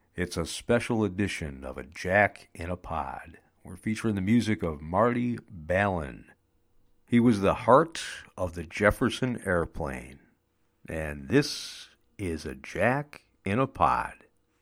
It's a special edition of A Jack in a Pod. We're featuring the music of Marty Balin. He was the heart of the Jefferson Airplane. And this is A Jack in a Pod.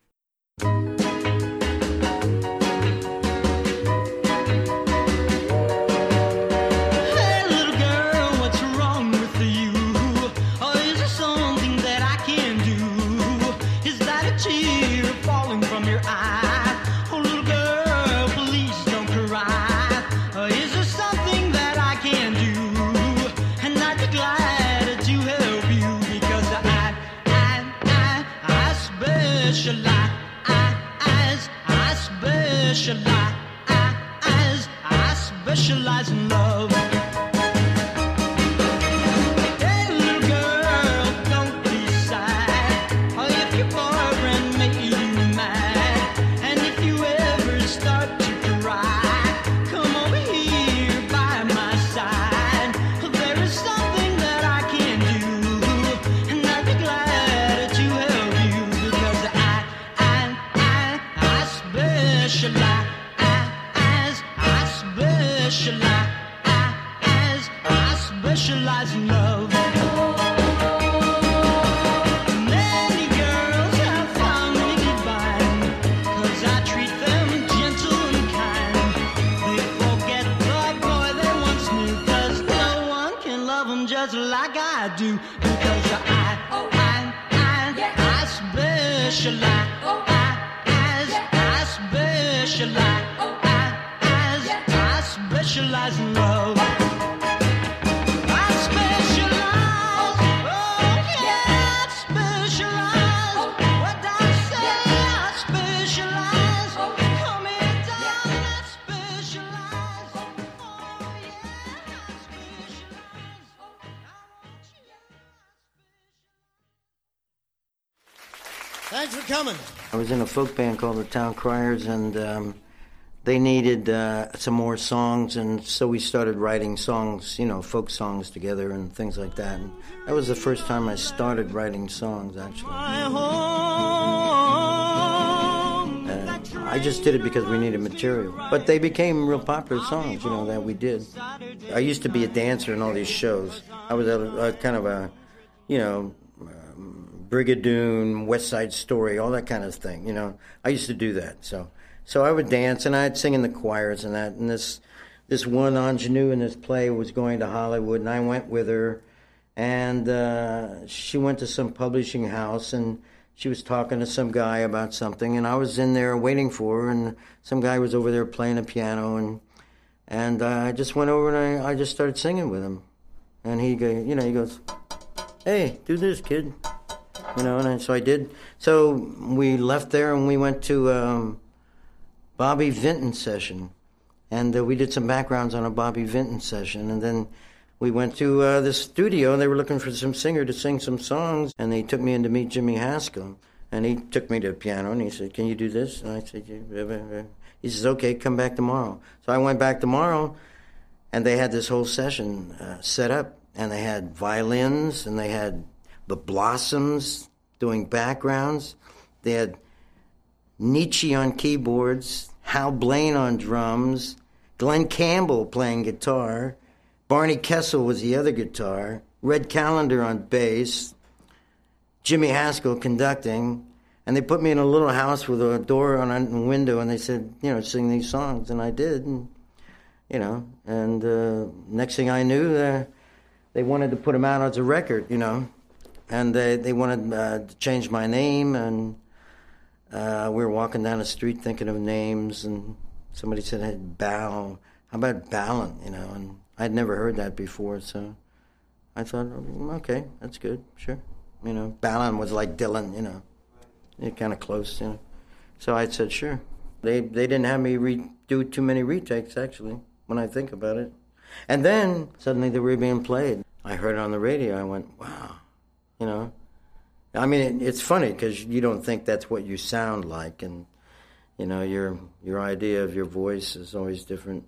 I specialize in love. Hey, little girl, don't be sad. Or if your boyfriend made you mad, and if you ever start to cry, come over here by my side. There is something that I can do, and I'd be glad to help you because I specialize. I specialize in love. Many girls have found me divine, 'cause I treat them gentle and kind. They forget the boy they once knew, 'cause no one can love them just like I do. Because I specialize. I specialize in love. I specialize. Oh yeah, I specialize. What I say, I specialize. Come here, darling, I specialize. Oh yeah, I specialize. I want you. Thanks for coming. I was in a folk band called the Town Criers, and they needed some more songs, and so we started writing songs, folk songs together and things like that. And that was the first time I started writing songs, actually. I just did it because we needed material. But they became real popular songs, that we did. I used to be a dancer in all these shows. I was a kind of a, Brigadoon, West Side Story, all that kind of thing, I used to do that, so I would dance, and I'd sing in the choirs and that, and this one ingenue in this play was going to Hollywood, and I went with her, and she went to some publishing house, and she was talking to some guy about something, and I was in there waiting for her, and some guy was over there playing a piano, and I just went over and I just started singing with him, and he goes, "Hey, do this, kid." And so I did. So we left there and we went to Bobby Vinton's session. And we did some backgrounds on a Bobby Vinton session. And then we went to the studio, and they were looking for some singer to sing some songs. And they took me in to meet Jimmy Haskell. And he took me to the piano, and he said, "Can you do this?" And I said, "Yeah." He says, "Okay, come back tomorrow." So I went back tomorrow, and they had this whole session set up. And they had violins, and they had the Blossoms doing backgrounds. They had Nietzsche on keyboards, Hal Blaine on drums, Glenn Campbell playing guitar, Barney Kessel was the other guitar, Red Callender on bass, Jimmy Haskell conducting, and they put me in a little house with a door on a window, and they said, sing these songs, and I did, and next thing I knew, they wanted to put them out as a record, and they wanted to change my name, and we were walking down the street thinking of names, and somebody said, "Hey, Bal, how about Balin?" And I'd never heard that before, so I thought, okay, that's good, sure. Balin was like Dylan, they're kind of close, So I said, sure. They didn't have me do too many retakes, actually, when I think about it. And then suddenly they were being played. I heard it on the radio. I went, wow. I mean, it's funny because you don't think that's what you sound like, and your idea of your voice is always different.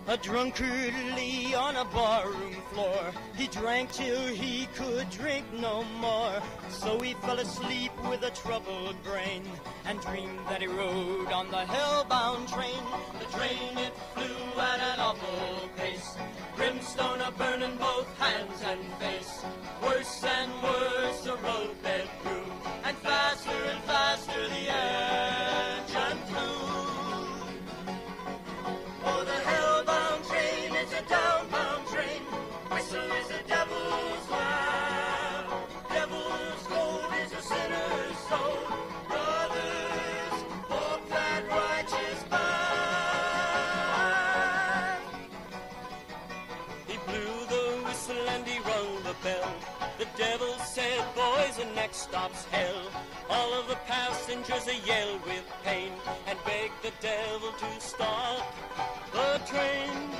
A drunkard lay on a barroom floor. He drank till he could drink no more. So he fell asleep with a troubled brain and dreamed that he rode on the hell-bound train. The train, it flew at an awful pace, brimstone a-burning both hands and face. Worse and worse the roadbed grew, and faster the engine flew. Oh, the hell-bound train is a downbound train. Whistle is the devil's laugh. Devil's gold is a sinner's soul. Brothers, walk that righteous path. He blew the whistle and he rung the bell. The devil said, boys, the next stop's hell. All of the passengers they yelled with pain and begged the devil to stop the train.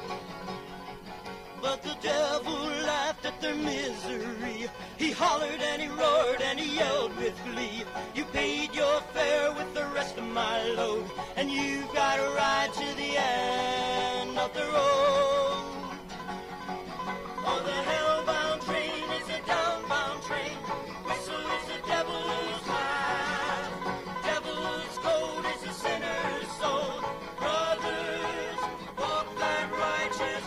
But the devil laughed at their misery. He hollered and he roared and he yelled with glee. You paid your fare with the rest of my load, and you've got to ride to the end of the road. Oh, the hell-bound train is a downbound train. Whistle is the devil's laugh. Devil's code is a sinner's soul. Brothers, walk that righteous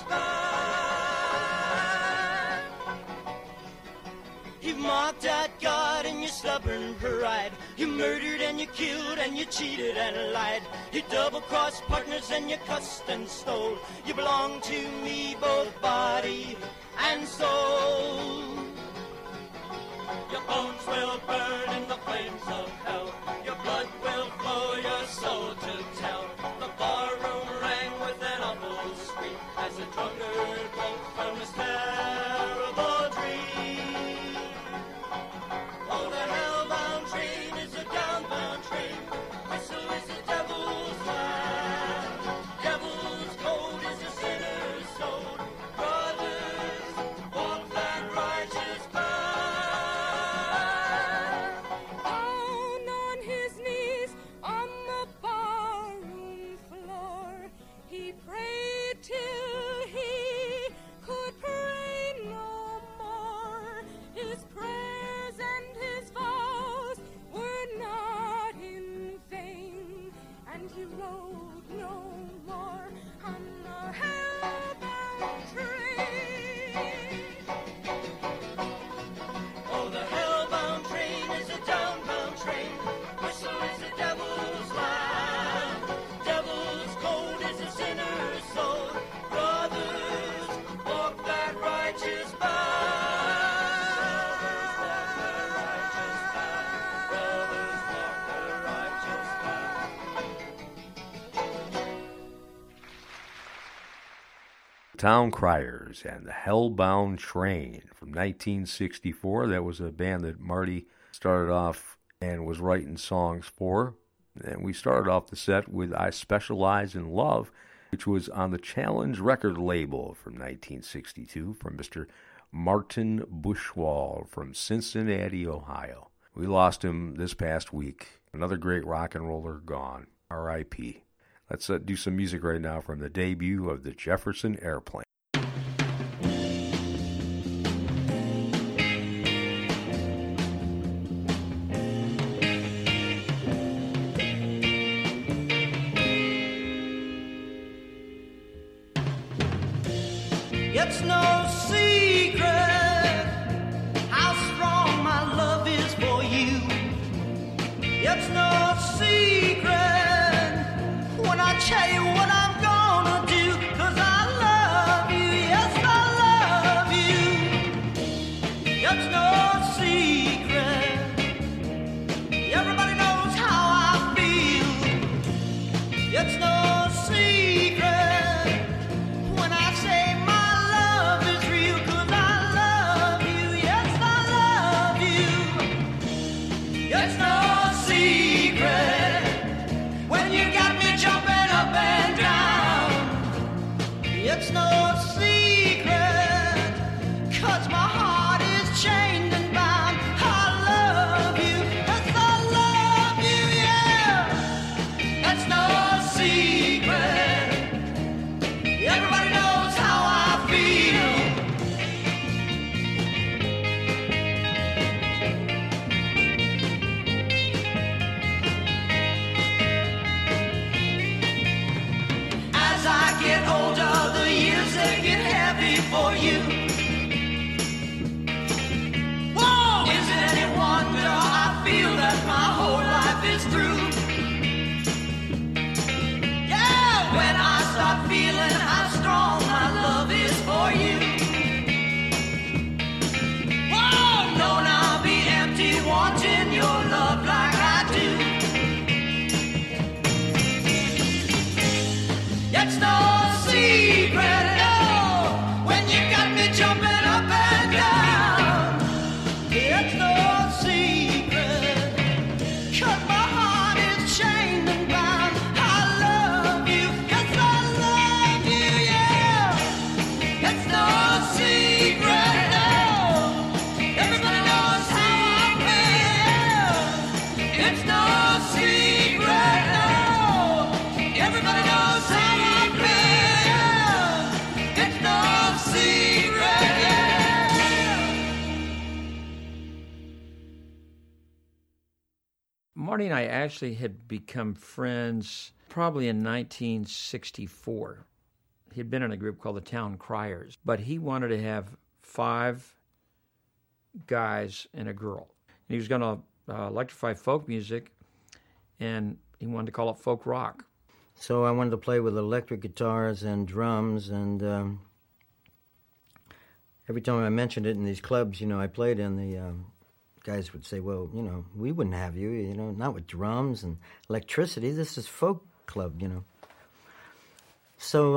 path. You've mocked at God in your stubborn pride. You murdered and you killed and you cheated and lied. You double-crossed partners and you cussed and stole. You belong to me, both body and soul. Your bones will burn in the flames of hell. Your blood will flow, your soul to tell. The barroom rang with an awful scream as the drunkard woke from his terrible dream. Oh, the hell-bound train is a downbound train. Whistle is the devil's laugh. Devil's code is a sinner's soul. Brothers, walk that righteous path. Down on his knees on the barroom floor, he prayed till he could pray no more. His prayers and his vows were not in vain, and he rode no more on the hell-bound train. Oh, the hell-bound train is a downbound train. Whistle is the devil's laugh. Devil's code is a sinner's soul. Brothers, walk that righteous path. Brothers, walk the righteous path. Town Criers and the Hellbound Train from 1964. That was a band that Marty started off and was writing songs for. And we started off the set with I Specialize in Love, which was on the Challenge record label from 1962 from Mr. Martin Bushwald from Cincinnati, Ohio. We lost him this past week. Another great rock and roller gone. R.I.P. Let's do some music right now from the debut of the Jefferson Airplane. It's no secret how strong my love is for you. It's no secret when I tell you what I'm gonna do, 'cause I love you, yes I love you. It's no secret, everybody knows how I feel. It's no secret when I say my love is real, 'cause I love you, yes I love you. It's no secret when you got me jumping up and down. It's no secret, 'cause my heart is chained and bound. I love you, yes I love you, yeah. It's no secret, you. Whoa! Is it any wonder I feel that my whole life is through? Yeah, when I start feeling how strong my love is for you. Whoa! Known I'll be empty wanting your love like I do. It's no secret, no, when you got me jumping up and down. It's no secret, 'cause my heart is chained and bound. I love you, yes I love you, yeah. It's no secret, no, everybody knows how I feel. It's no secret, no, everybody knows how I feel. It's no secret, yeah. Marty and I actually had become friends probably in 1964. He'd been in a group called the Town Criers, but he wanted to have 5 guys and a girl. And he was going to electrify folk music, and he wanted to call it folk rock. So I wanted to play with electric guitars and drums, and every time I mentioned it in these clubs, I played in, the guys would say, well, we wouldn't have you, not with drums and electricity. This is folk club, So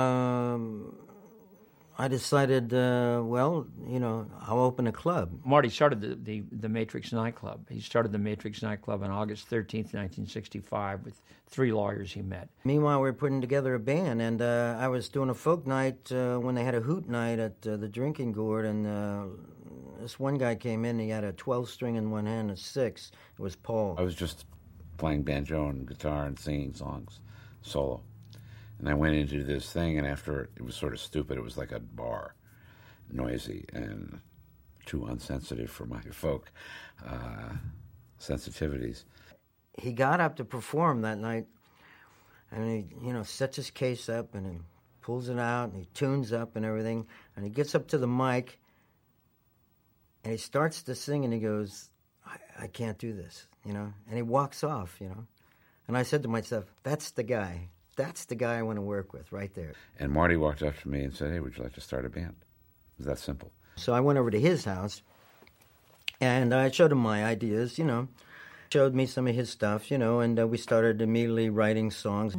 I decided, I'll open a club. Marty started the Matrix nightclub. He started the Matrix nightclub on August 13th, 1965, with 3 lawyers he met. Meanwhile, we were putting together a band, and I was doing a folk night when they had a hoot night at the Drinking Gourd, and this one guy came in, he had a 12-string in one hand, a 6. It was Paul. I was just playing banjo and guitar and singing songs solo. And I went into this thing, and after it was sort of stupid. It was like a bar, noisy and too unsensitive for my folk sensitivities. He got up to perform that night, and he, sets his case up, and he pulls it out, and he tunes up and everything, and he gets up to the mic, and he starts to sing, and he goes, I can't do this, and he walks off, And I said to myself, that's the guy. That's the guy I want to work with right there. And Marty walked up to me and said, hey, would you like to start a band? It was that simple. So I went over to his house, and I showed him my ideas, showed me some of his stuff, and we started immediately writing songs.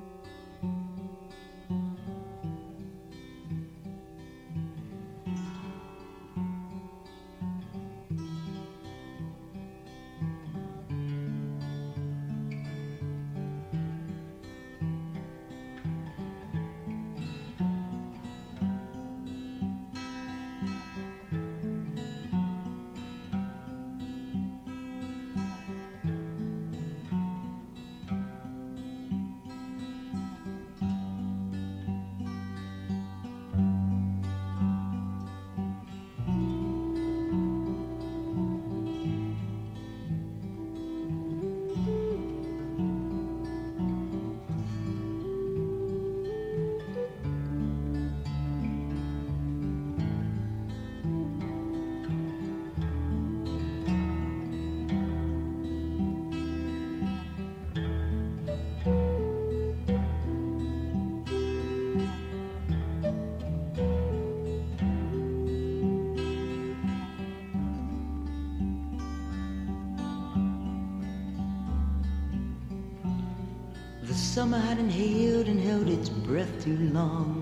The summer had inhaled and held its breath too long.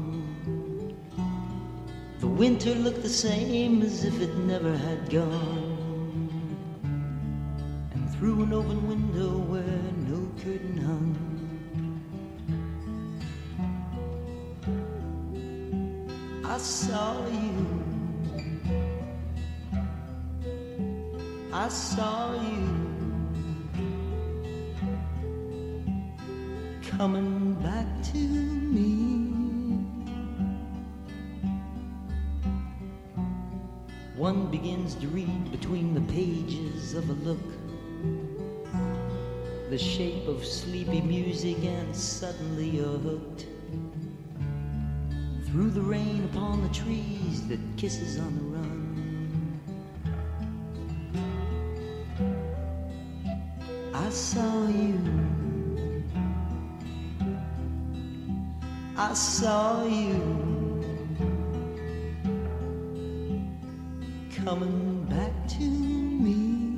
The winter looked the same as if it never had gone. And through an open window where no curtain hung, I saw you. I saw you coming back to me. One begins to read between the pages of a look, the shape of sleepy music, and suddenly you're hooked. through the rain upon the trees that kisses on the run. I saw you, I saw you coming back to me.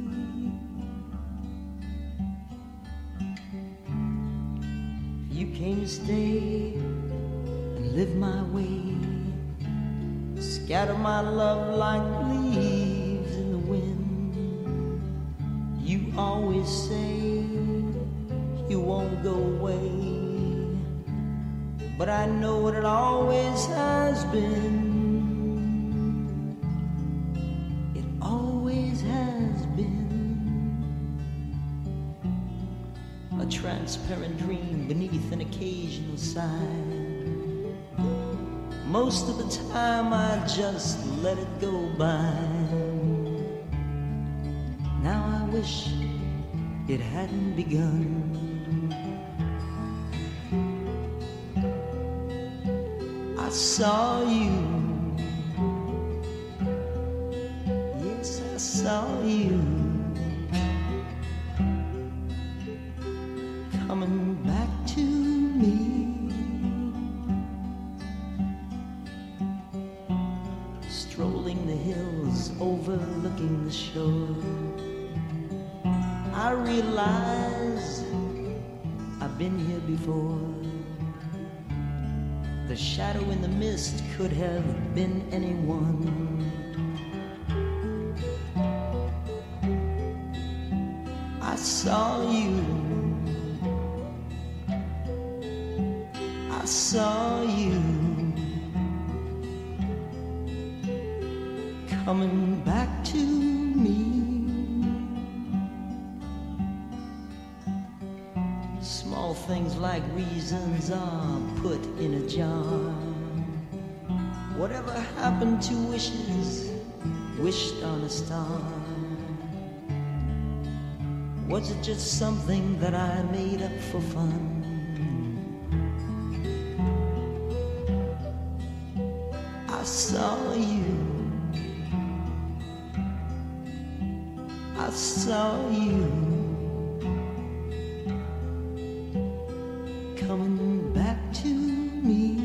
You came to stay and live my way, scatter my love like leaves in the wind. You always say you won't go away, but I know what it always has been. It always has been a transparent dream beneath an occasional sigh. Most of the time I just let it go by. Now I wish it hadn't begun. I saw you, yes, I saw you coming back to me. Strolling the hills, overlooking the shore, I realize I've been here before. The shadow in the mist could have been anyone. I saw you, I saw you coming back to me. Small things like reasons are put in a jar. Whatever happened to wishes wished on a star? Was it just something that I made up for fun? I saw you, I saw you coming back to me.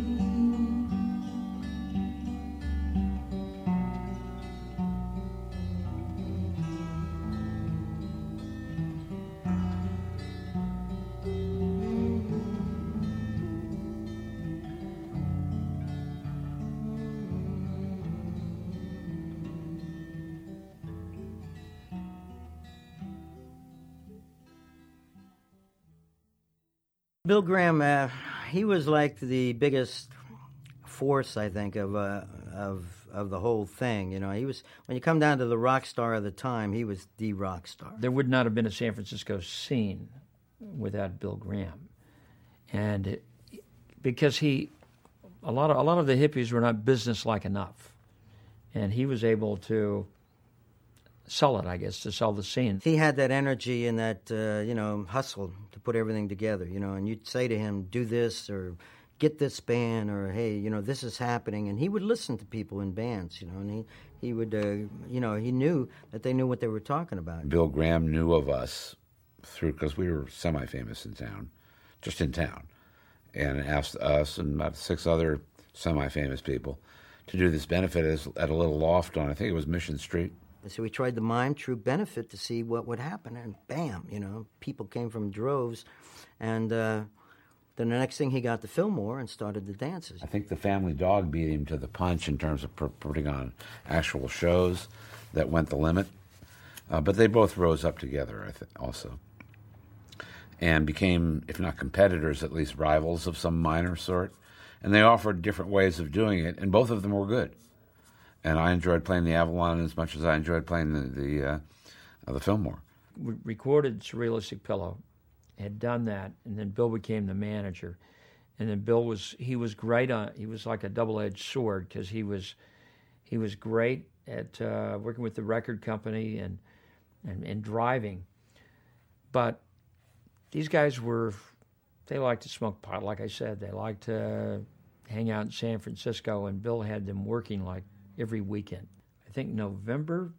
Bill Graham, he was like the biggest force, I think, of the whole thing. You know, he was, when you come down to the rock star of the time, he was the rock star. There would not have been a San Francisco scene without Bill Graham, and because a lot of the hippies were not businesslike enough, and he was able to sell it, I guess, to sell the scene. He had that energy and that, hustle to put everything together, and you'd say to him, do this or get this band or, hey, this is happening. And he would listen to people in bands, and he would, he knew that they knew what they were talking about. Bill Graham knew of us because we were semi-famous in town, just in town, and asked us and about 6 other semi-famous people to do this benefit at a little loft on, I think it was Mission Street. So we tried the Mime True Benefit to see what would happen, and bam, people came from droves. And then the next thing, he got to Fillmore and started the dances. I think the Family Dog beat him to the punch in terms of putting on actual shows that went the limit. But they both rose up together, I think, also, and became, if not competitors, at least rivals of some minor sort. And they offered different ways of doing it, and both of them were good. And I enjoyed playing the Avalon as much as I enjoyed playing the Fillmore. We recorded Surrealistic Pillow, had done that, and then Bill became the manager. And then Bill was great on. He was like a double-edged sword because he was great at working with the record company and driving. But these guys they liked to smoke pot, like I said. They liked to hang out in San Francisco, and Bill had them working like every weekend. I think November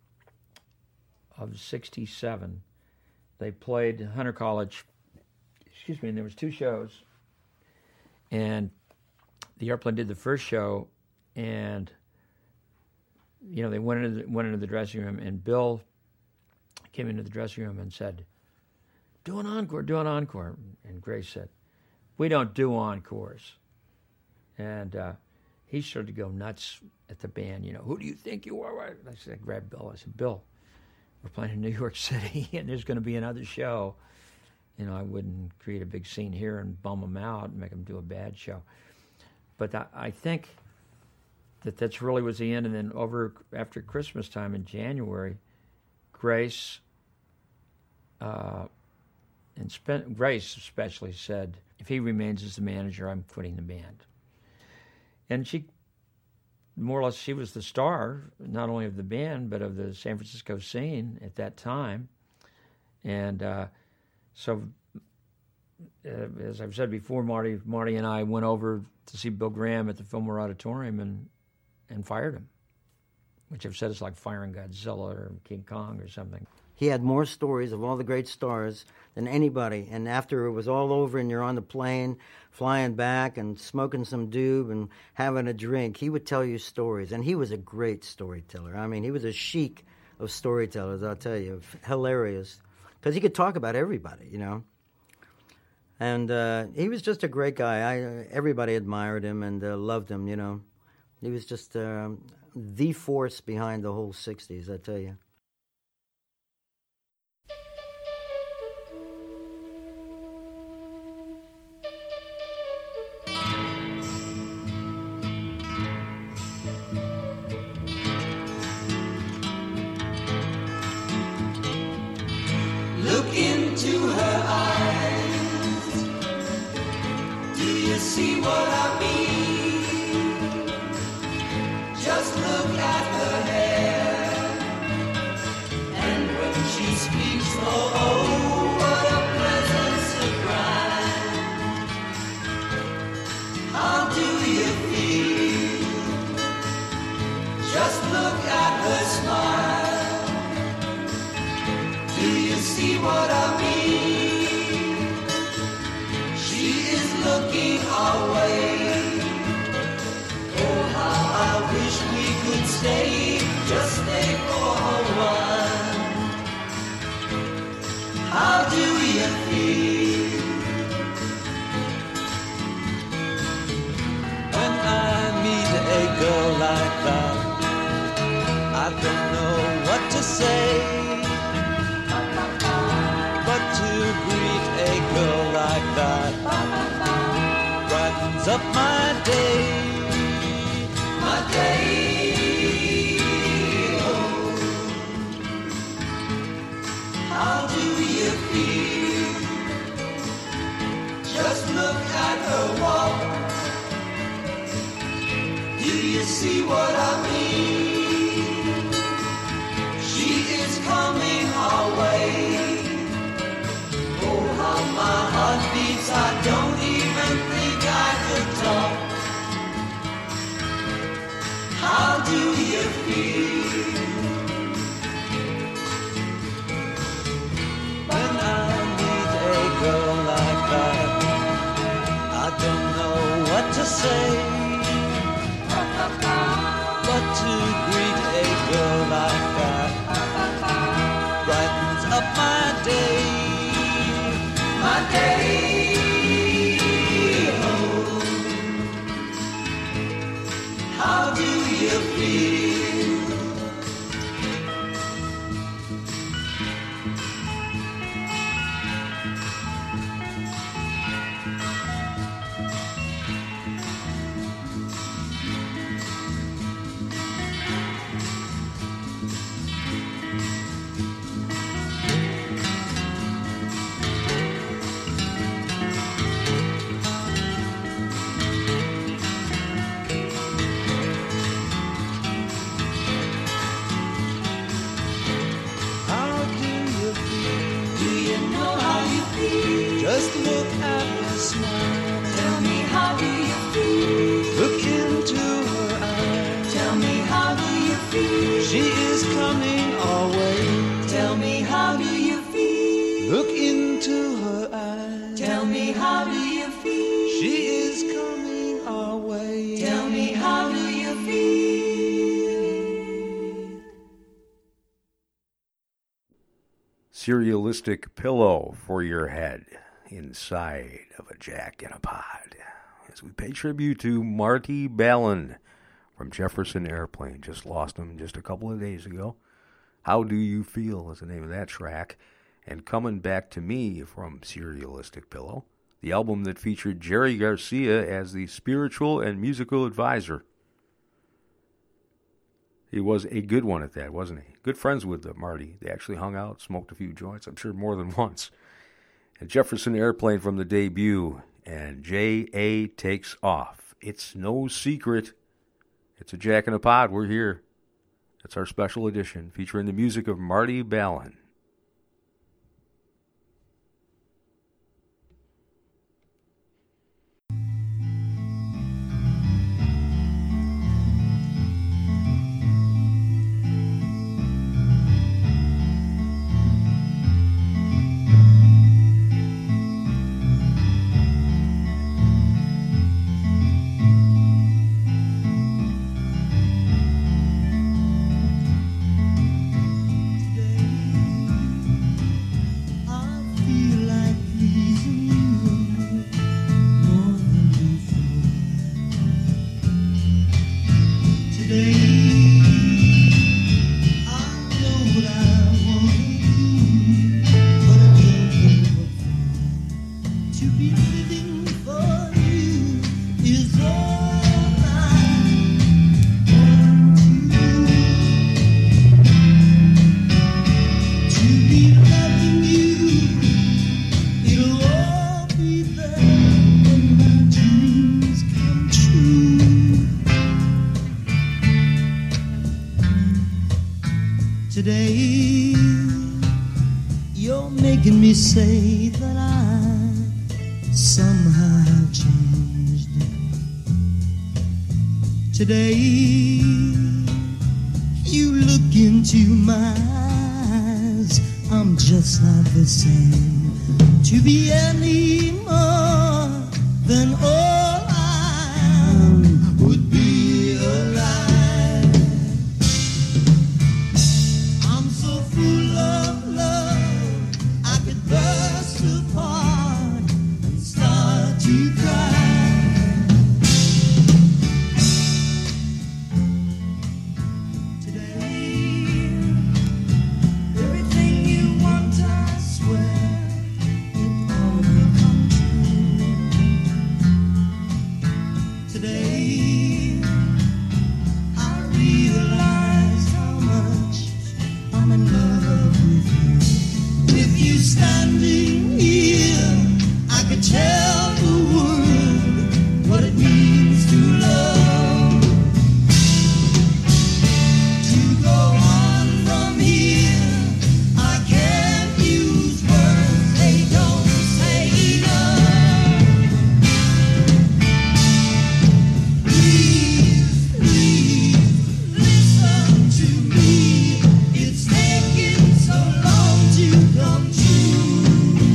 of '67, they played Hunter College. Excuse me, and there was 2 shows. And the Airplane did the first show, and they went into the dressing room, and Bill came into the dressing room and said, do an encore. And Grace said, we don't do encores. And he started to go nuts at the band. Who do you think you are? I grabbed Bill. I said, Bill, we're playing in New York City, and there's going to be another show. I wouldn't create a big scene here and bum them out and make them do a bad show. But I think that's really was the end. And then after Christmas time in January, Grace Grace especially said, if he remains as the manager, I'm quitting the band. And she, more or less, she was the star, not only of the band, but of the San Francisco scene at that time. And so, as I've said before, Marty and I went over to see Bill Graham at the Fillmore Auditorium and fired him, which I've said is like firing Godzilla or King Kong or something. He had more stories of all the great stars than anybody. And after it was all over and you're on the plane, flying back and smoking some doob and having a drink, he would tell you stories. And he was a great storyteller. I mean, he was a sheik of storytellers, I'll tell you. Hilarious. Because he could talk about everybody, And he was just a great guy. Everybody admired him and loved him, He was just the force behind the whole 60s, I tell you. Look into her eyes. Do you see what I mean? Just look at her hair. And when she speaks, oh, what a pleasant surprise. How do you feel? Just look at her smile. Do you see what I mean? She is looking our way. Oh, how I wish we could stay, just stay for a while. How do you feel? When I meet a girl like that, I don't know what to say. Girl like that brightens up my day, Oh, how do you feel? Just look at her walk. Do you see what I mean? She is coming our way. How my heart beats, I don't even think I could talk. How do you feel? When I meet a girl like that, I don't know what to say. But to greet a girl like that brightens up my day. Oh, how do you feel? Just look at her smile. Tell me, how do you feel? Serialistic pillow for your head inside of a Jack in a Pod. As we pay tribute to Marty Balin from Jefferson Airplane. Just lost him just a couple of days ago. How Do You Feel is the name of that track. And Coming Back to Me from Serialistic Pillow, the album that featured Jerry Garcia as the spiritual and musical advisor. He was a good one at that, wasn't he? Good friends with Marty. They actually hung out, smoked a few joints, I'm sure more than once. And Jefferson Airplane from the debut, and J.A. Takes Off. It's no secret. It's a Jack in a Pod. We're here. That's our special edition featuring the music of Marty Balin. Today, you're making me say that I somehow have changed. Today, you look into my eyes, I'm just not the same. To be any more than all I am would be a lie. I'm so full of love, I could burst apart and start to cry. Today, everything you want, I swear, it all will come true. Today, I realize how much I'm in love with you. With you standing here, I could tell the world what it means to love. To go on from here, I can't use words, they don't say enough. Please, please, listen to me. It's taken so long to come true.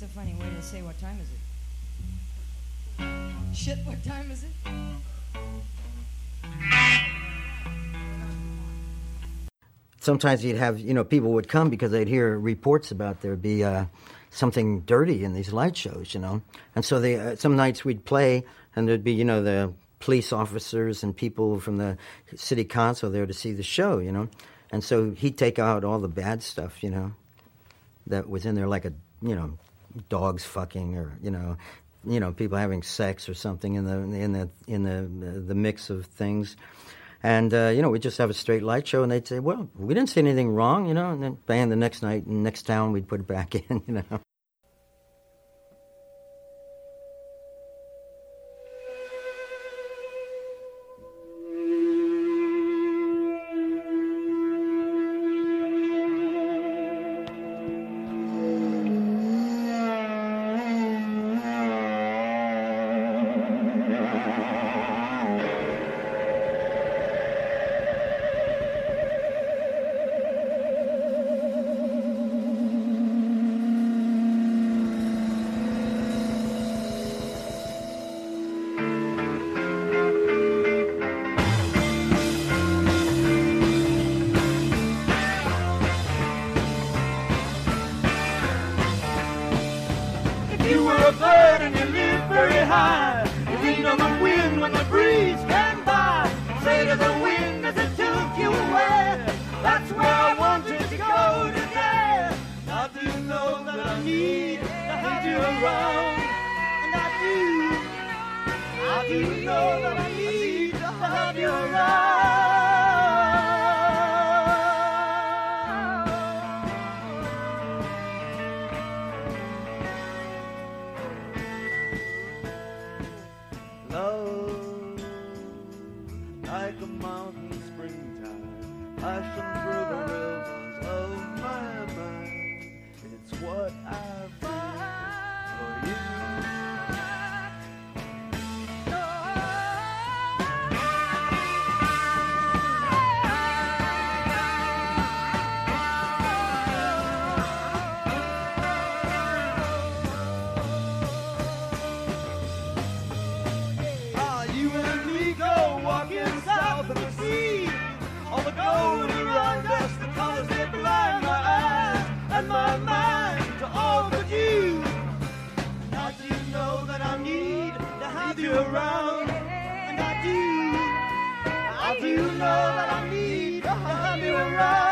a funny way to say what time is it? Shit, what time is it? Sometimes you'd have, people would come because they'd hear reports about there'd be something dirty in these light shows, And so some nights we'd play, and there'd be, the police officers and people from the city council there to see the show, And so he'd take out all the bad stuff, that was in there, like dogs fucking or, people having sex or something in the mix of things. And, we'd just have a straight light show, and they'd say, well, we didn't see anything wrong, and then bang, the next night, next town, we'd put it back in, If you were a bird and you lived very high, you lean on the wind when the breeze came by. Say to the wind as it took you away, that's where I wanted to go today. I do know that I need to have you around, and I do know that I need to have you around. Love, like a mountain springtime, passing through the rivers of my mind. It's what I feel for you. You and me go walking south of the sea. All the gold around us, the colors that blind my eyes and my mind to all but you. Now do you know that I need to have you around? And I do know that I need to have you around.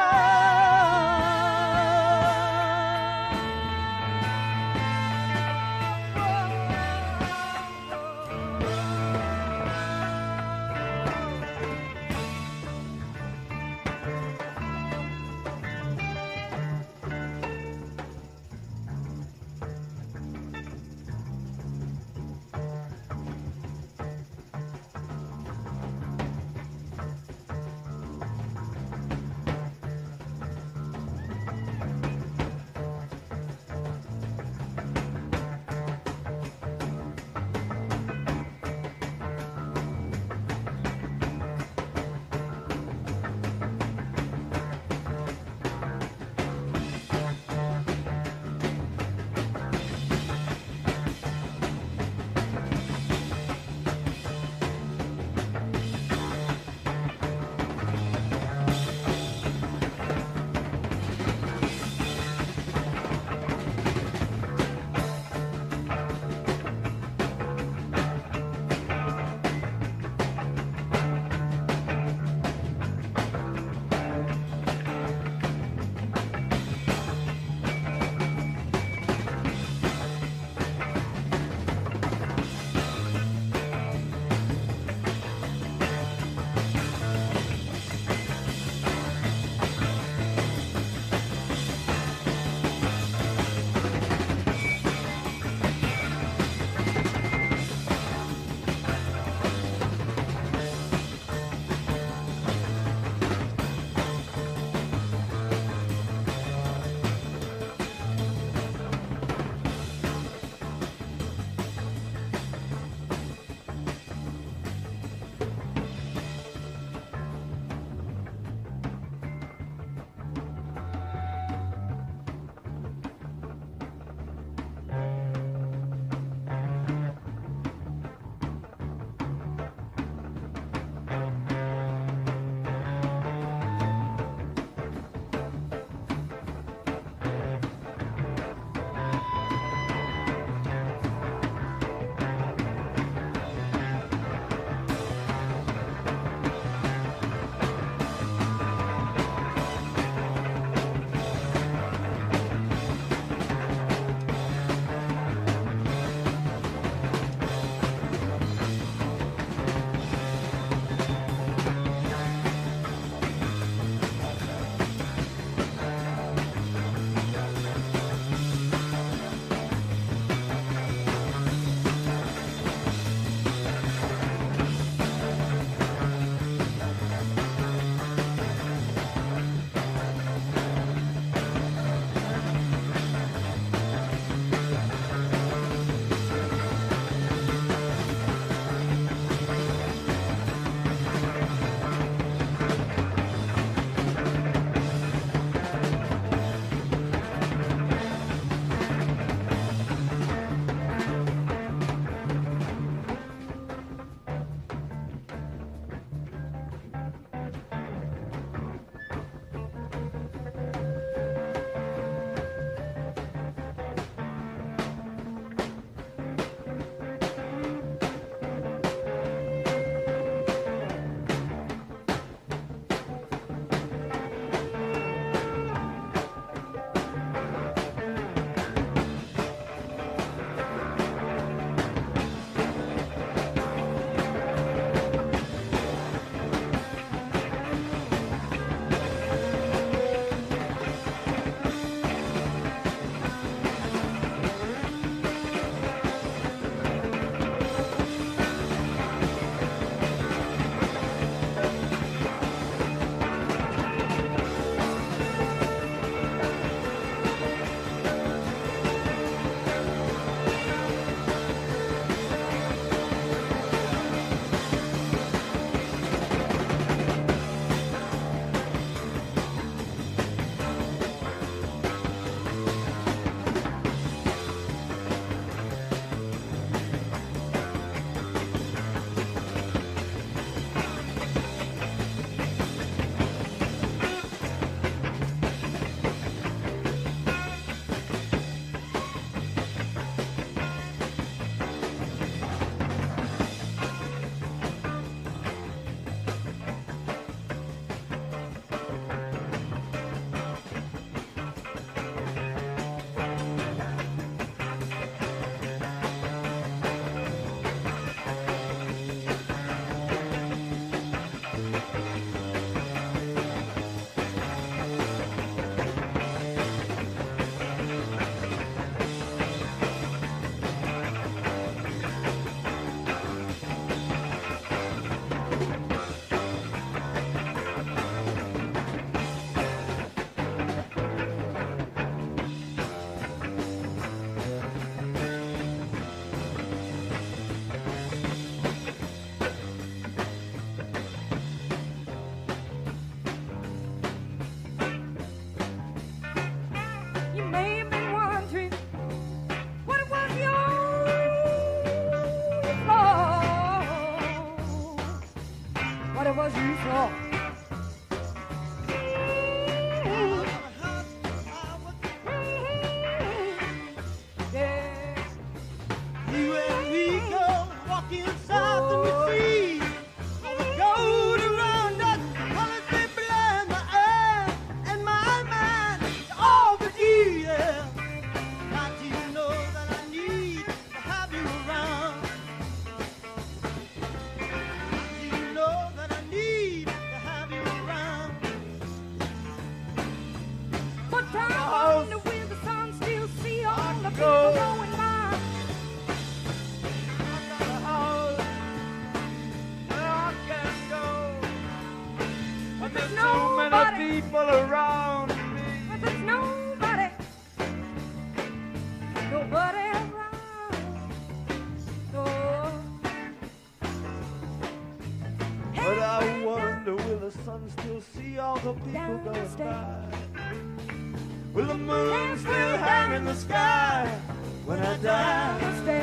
sun still see all the people going by? Will the moon still hang in the sky when I die?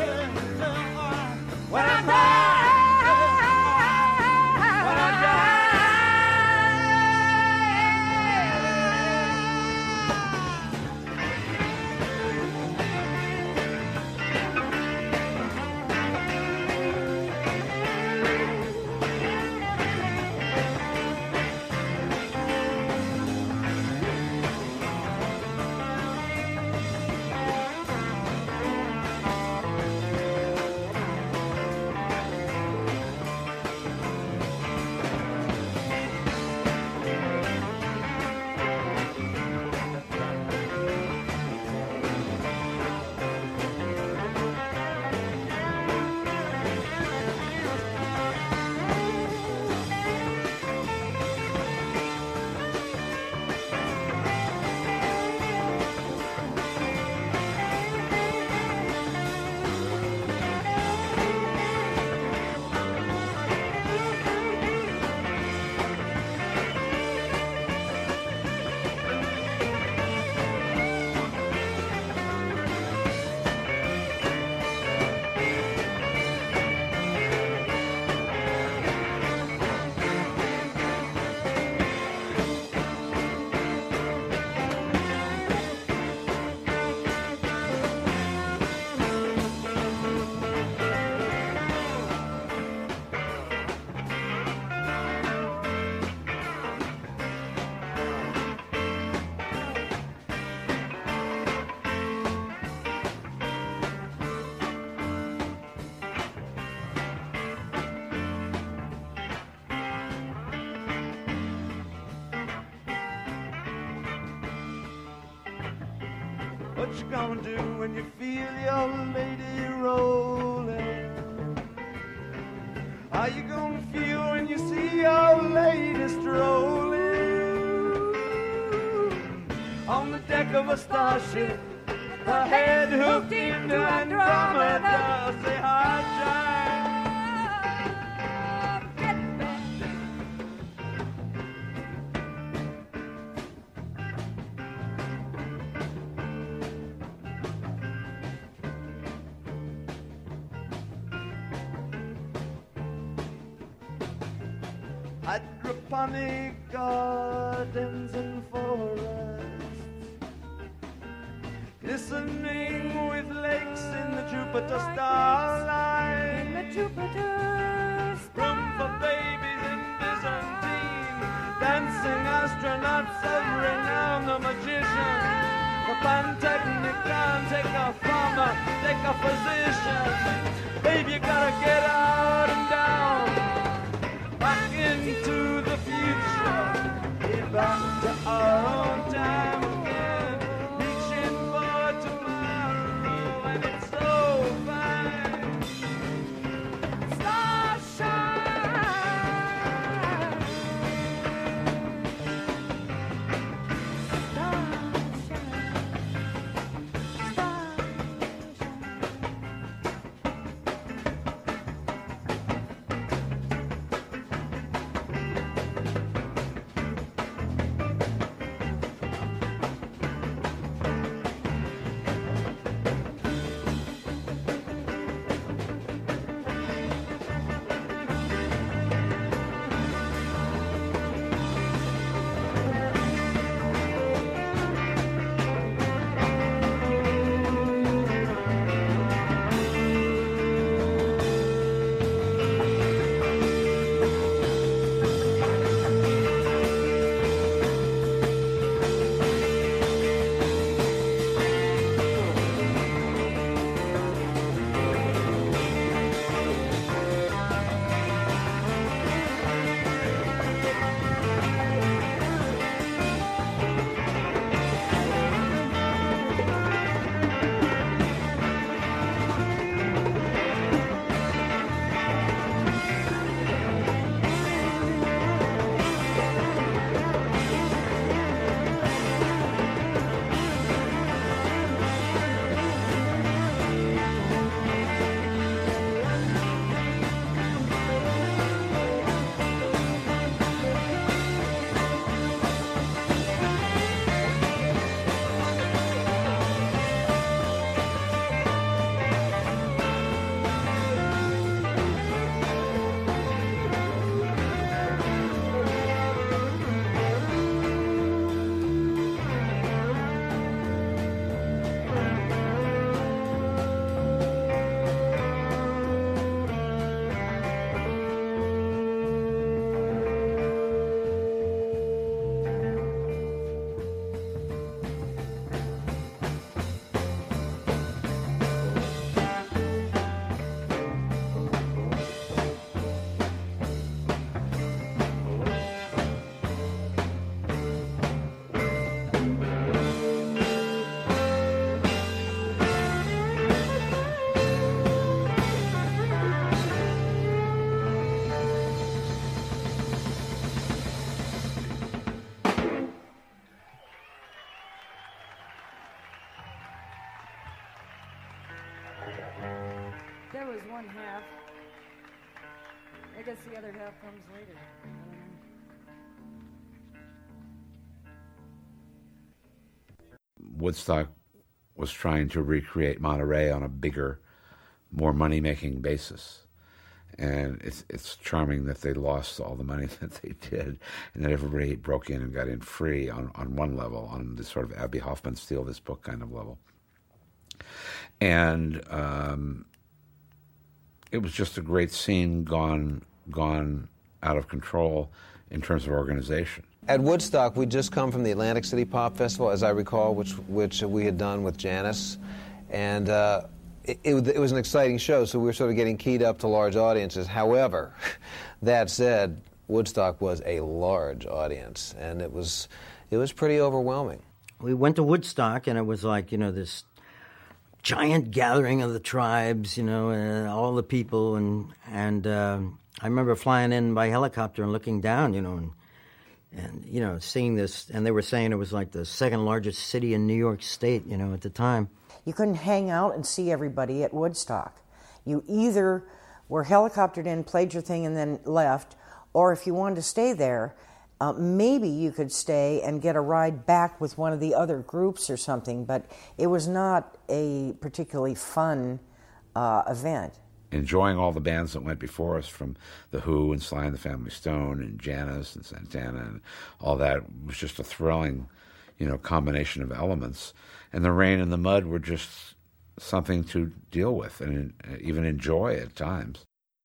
When I die, when I die. What you gonna do when you feel your lady rolling? How you gonna feel when you see your lady strolling on the deck of a starship, her head hooked into Andromeda? Say hi, Jack. Hydroponic gardens and forests, glistening with lakes in the Jupiter starlight. Room for babies in Byzantine, dancing astronauts of renown, the magician. For Pantechnicon, take a farmer, take a physician. Baby, you gotta get out and down, back into the future, get back to our own time again, reaching for tomorrow, and it's so fine. Starshine, starshine, starshine. There was one half. I guess the other half comes later. Woodstock was trying to recreate Monterey on a bigger, more money-making basis. And it's charming that they lost all the money that they did, and that everybody broke in and got in free on one level, on this sort of Abby Hoffman steal this book kind of level. And it was just a great scene gone out of control in terms of organization. At Woodstock, we'd just come from the Atlantic City Pop Festival, as I recall, which we had done with Janis, and it was an exciting show, so we were sort of getting keyed up to large audiences. However, that said, Woodstock was a large audience, and it was pretty overwhelming. We went to Woodstock, and it was like, this giant gathering of the tribes, and all the people, and I remember flying in by helicopter and looking down, and seeing this, and they were saying it was like the second largest city in New York State, at the time. You couldn't hang out and see everybody at Woodstock. You either were helicoptered in, played your thing, and then left, or if you wanted to stay there, maybe you could stay and get a ride back with one of the other groups or something, but it was not a particularly fun event. Enjoying all the bands that went before us, from The Who and Sly and the Family Stone and Janis and Santana and all that, was just a thrilling, combination of elements. And the rain and the mud were just something to deal with and even enjoy at times.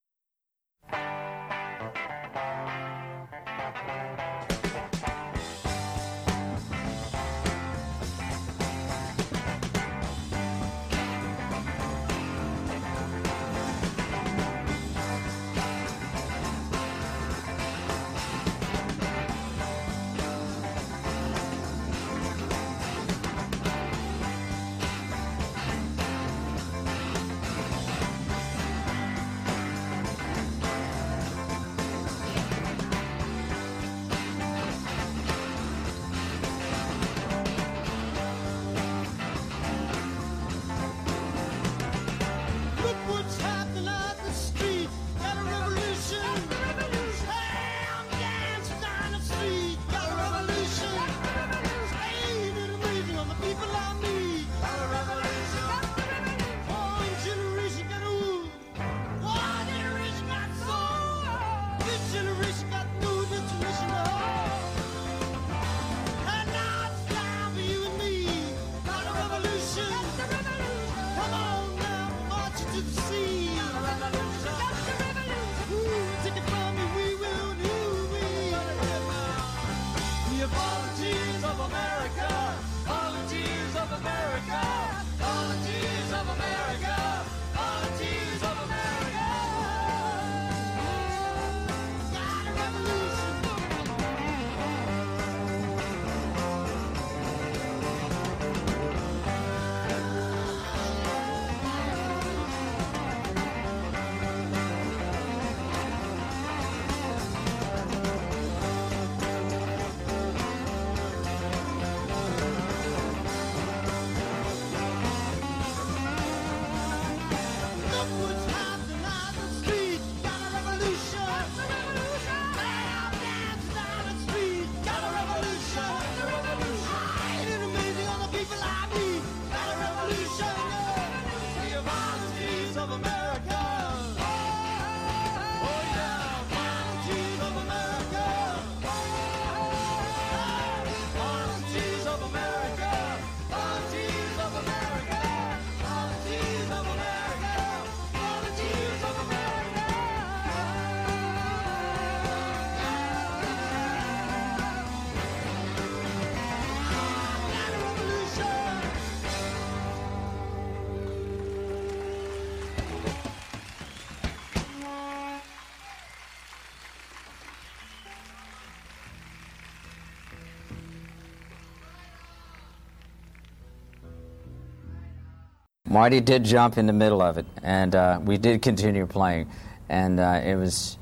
Marty did jump in the middle of it, and we did continue playing. And it was,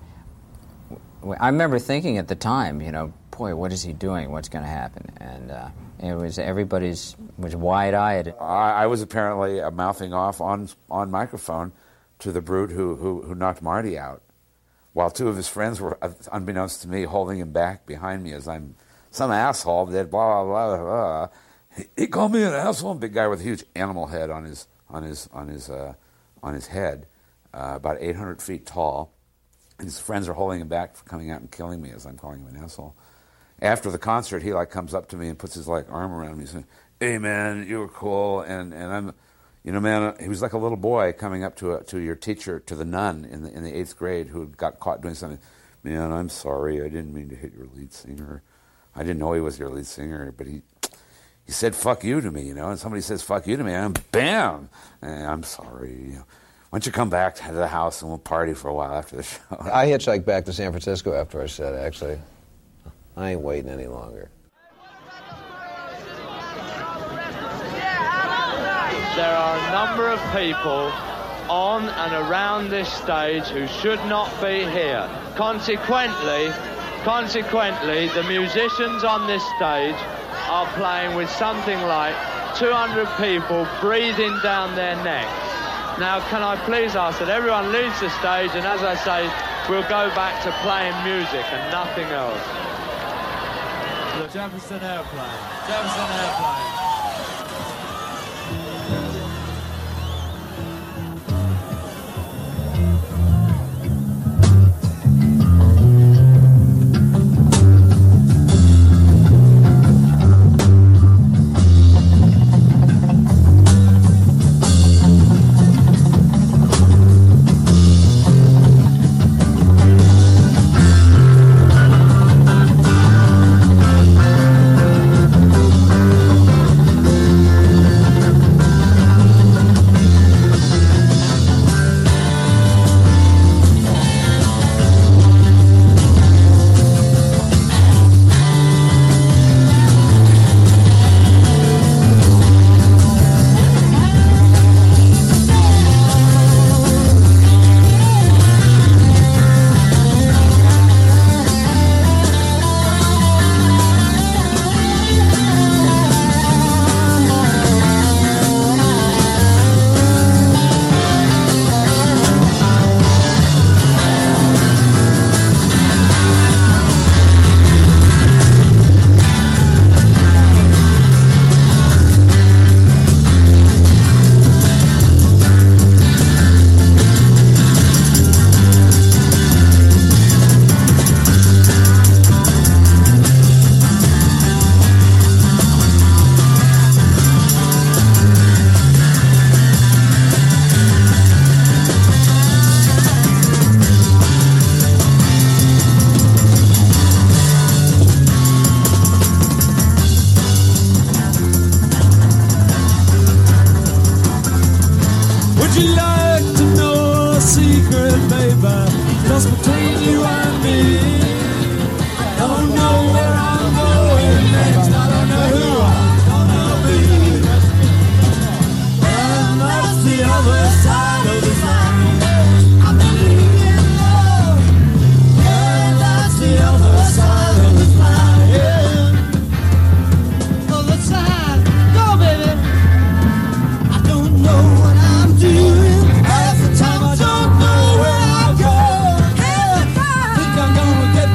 I remember thinking at the time, boy, what is he doing? What's going to happen? And it was, everybody's was wide-eyed. I was apparently mouthing off on microphone to the brute who knocked Marty out, while two of his friends were, unbeknownst to me, holding him back behind me as I'm some asshole that blah blah blah blah. He called me an asshole. Big guy with a huge animal head on his head, about 800 feet tall. And his friends are holding him back from coming out and killing me as I'm calling him an asshole. After the concert, he like comes up to me and puts his like arm around me, saying, "Hey man, you were cool." And I'm, you know, man, he was like a little boy coming up to your teacher, to the nun in the 8th grade who got caught doing something. "Man, I'm sorry, I didn't mean to hit your lead singer. I didn't know he was your lead singer, but he said fuck you to me, you know." And somebody says fuck you to me, and bam, and I'm sorry. Why don't you come back to the house and we'll party for a while after the show? I hitchhiked back to San Francisco after I said, actually, I ain't waiting any longer. There are a number of people on and around this stage who should not be here. Consequently, the musicians on this stage are playing with something like 200 people breathing down their necks. Now, can I please ask that everyone leaves the stage, and as I say, we'll go back to playing music and nothing else. The Jefferson Airplane. Jefferson Airplane. Gonna get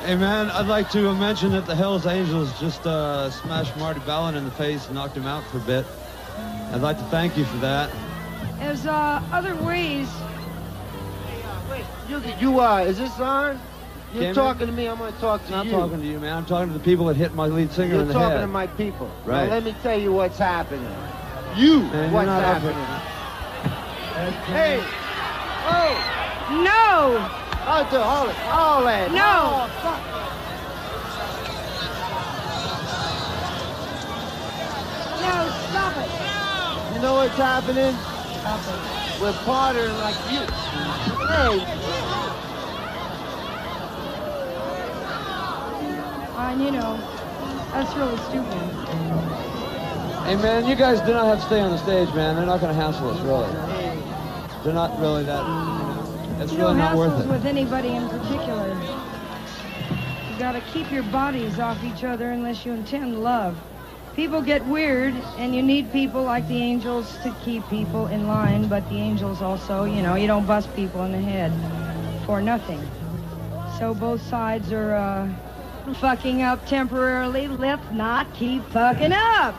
Hey, man, I'd like to mention that the Hells Angels just smashed Marty Ballin in the face and knocked him out for a bit. I'd like to thank you for that. There's other ways. Wait, is this on? You're Cameron? talking to me, I'm going to talk to you. I'm not talking to you, man. I'm talking to the people that hit my lead singer You're in the talking head. to my people. Right. Now, let me tell you what's happening. Man, What's you're not up happening? here. Hey! Oh! No! Hold it. No! Oh, fuck. No, stop it! You know what's happening? We're partying like you. Hey! And you know, that's really stupid. Hey, man, you guys do not have to stay on the stage, man. They're not going to hassle us, really. They're not really that, it's You really know, not worth hassles it. with anybody in particular. You gotta keep your bodies off each other unless you intend love. People get weird, and you need people like the Angels to keep people in line, but the Angels also, you know, you don't bust people in the head for nothing. So both sides are, fucking up temporarily. Let's not keep fucking up.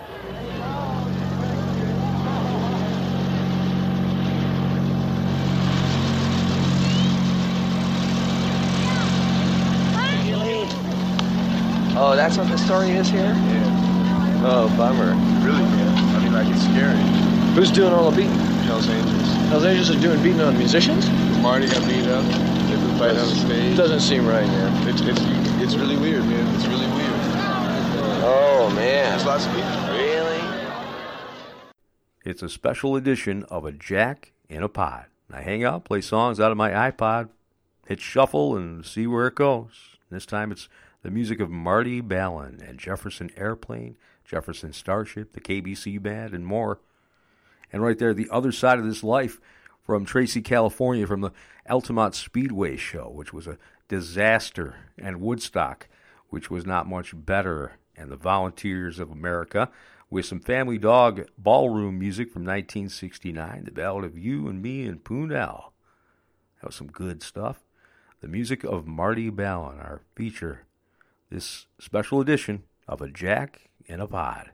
Oh, that's what the story is here? Yeah. Oh, bummer. Really, man. I mean, like, it's scary. Who's doing all the beating? Hells Angels. Hells Angels are doing beating on musicians? Marty got beat up. They've been fighting on the stage. Doesn't seem right, man. It's really weird, man. It's really weird. Oh, man. There's lots of people. Really? It's a special edition of A Jack in a Pod. I hang out, play songs out of my iPod, hit shuffle, and see where it goes. This time it's the music of Marty Ballin and Jefferson Airplane, Jefferson Starship, the KBC Band, and more. And right there, The Other Side of This Life from Tracy, California, from the Altamont Speedway show, which was a disaster, and Woodstock, which was not much better, and the Volunteers of America, with some Family Dog ballroom music from 1969, The Ballad of You and Me and Poonell. That was some good stuff. The music of Marty Ballin, our feature, this special edition of A Jack in a Pod.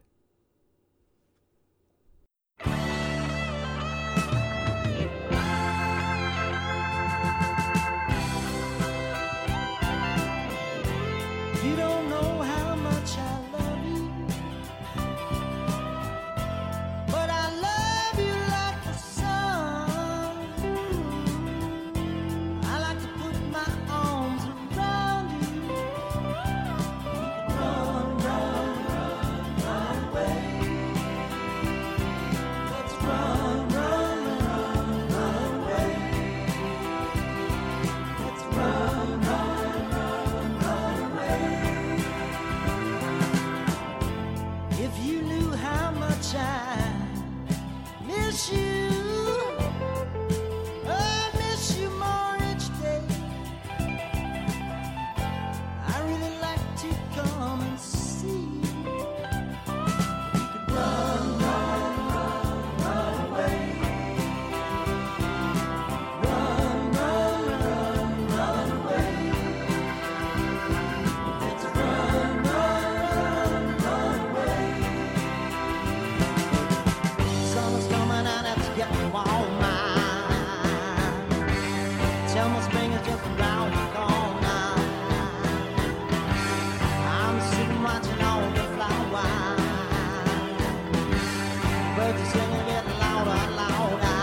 You don't know how much I love you, but I love you like the sun. I like to put my arms around you. Run, run, run, run away. Let's run, run, run, run away. Let's run, run, run, run away. If you knew how much I miss you, I miss you more each day. I really like to come and see you. You could run, run, run, run away. Run, run, run, run away. Let's run, run, run, run away. Summer's coming and it's getting warmer. Summer spring is just around the corner. I'm sitting watching all the flowers. Birds are singing, getting louder and louder.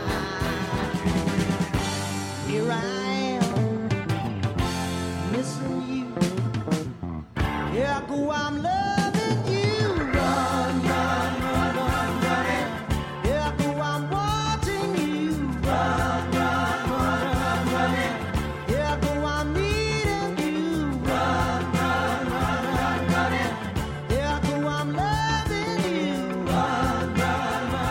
Here I am, missing you. Here I go, I'm loving you. Run, run, run, run, run. Here I go, I'm wanting you. Run, run, run, run, run. Here I go, I'm needing you. Run, run, run, run, run. Here I go, I'm loving you. Run, run, run,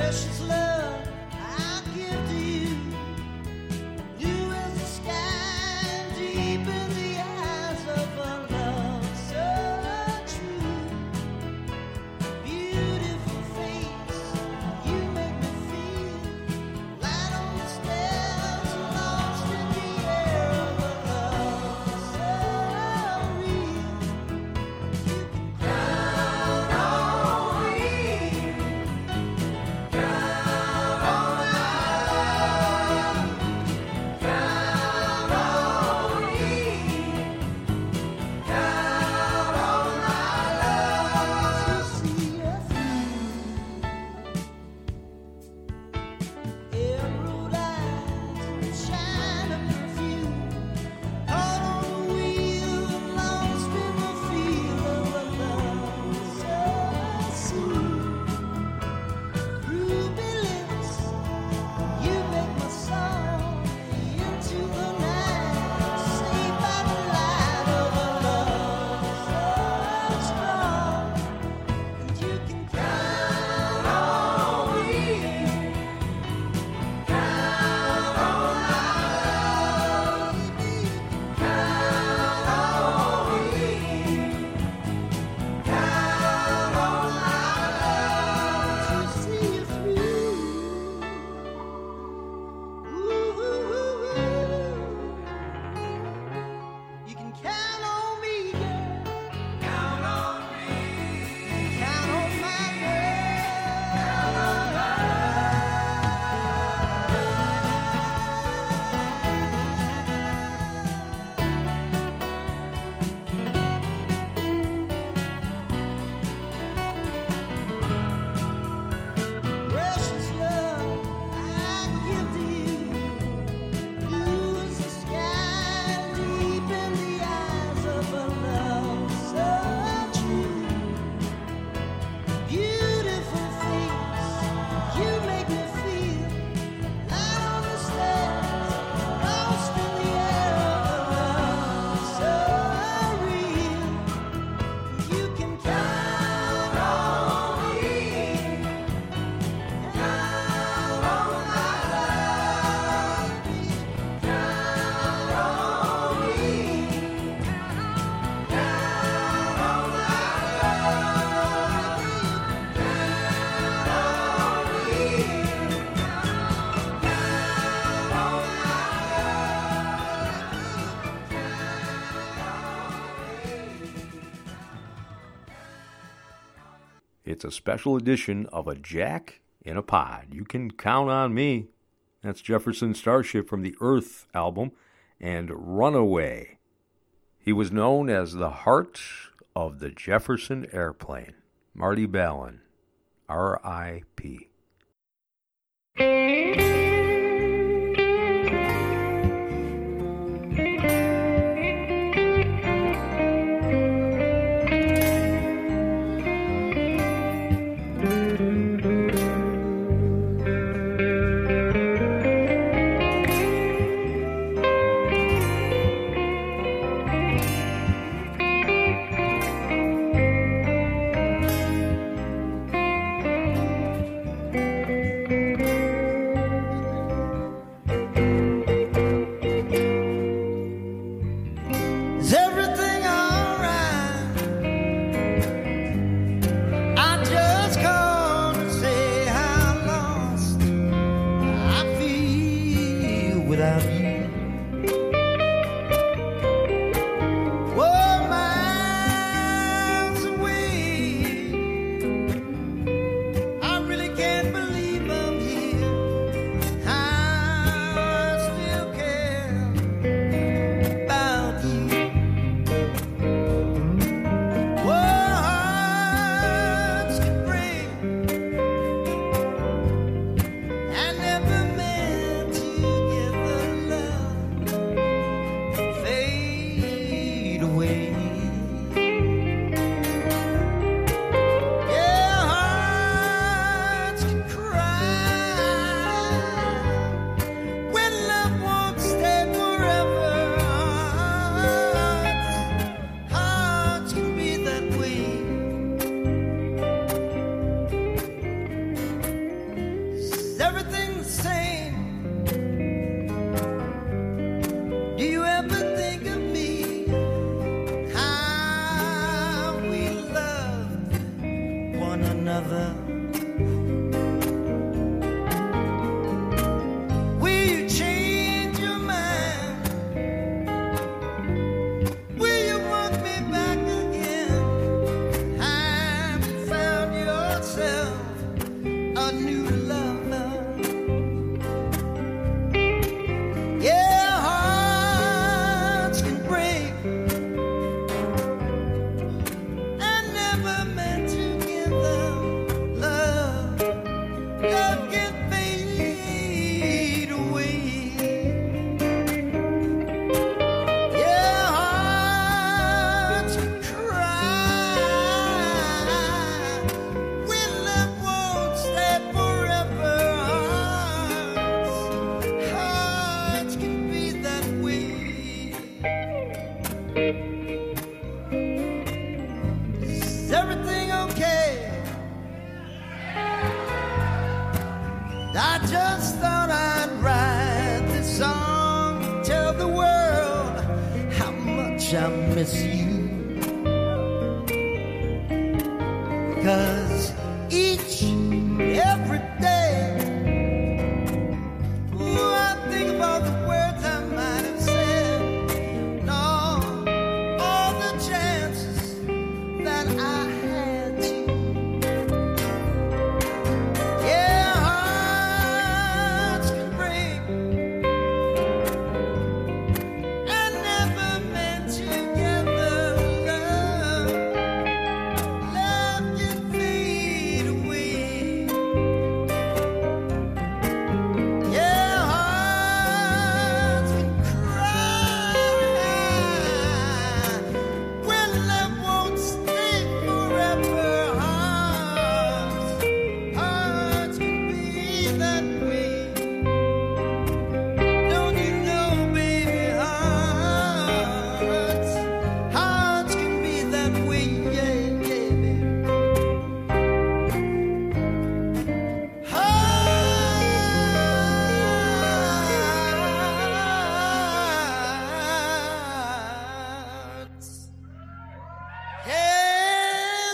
Precious love, I give to you. Blue as the sky, deep in the eyes of a love so true. Beautiful face, you make me feel light on the stairs, lost in the air of a love so real. You can count on me, count on my love, count on me, count on my love to see you through. Emerald eyes, shine of perfume, caught on the wheel, lost in the feel of a love so sweet. Ruby lips, you make my song into the night, saved by the light of a love so strong. And you can count on me, count on my love, count on me, count on my love to see you through. You can count on me, girl. Count on me. Count on my girl. Count on my precious love, I give to you. Blue as the sky, deep in the eyes of a love so true. Beautiful face, you make me feel light on the stairs, lost in the air of a love so real. You can count on me, count on my love, count on me, count on my love, count on me, count It's a special edition of A Jack in a Pod. You can count on me. That's Jefferson Starship from the Earth album and Runaway. He was known as the heart of the Jefferson Airplane. Marty Balin, R.I.P. Is everything okay? I just thought I'd write this song to tell the world how much I miss you. 'Cause each, every day, ooh, I think about the words I might have said, and all the chances that I had to. Yeah, hearts can break and never meant together. Love can fade away. Yeah, hearts can cry when love won't stay forever. Hearts can be that way. Don't you know, baby? Hearts can be that way. Yeah, yeah, baby. Hearts can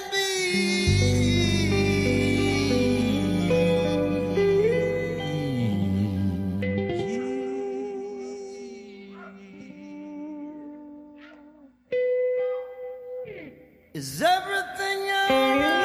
be. Is everything alright?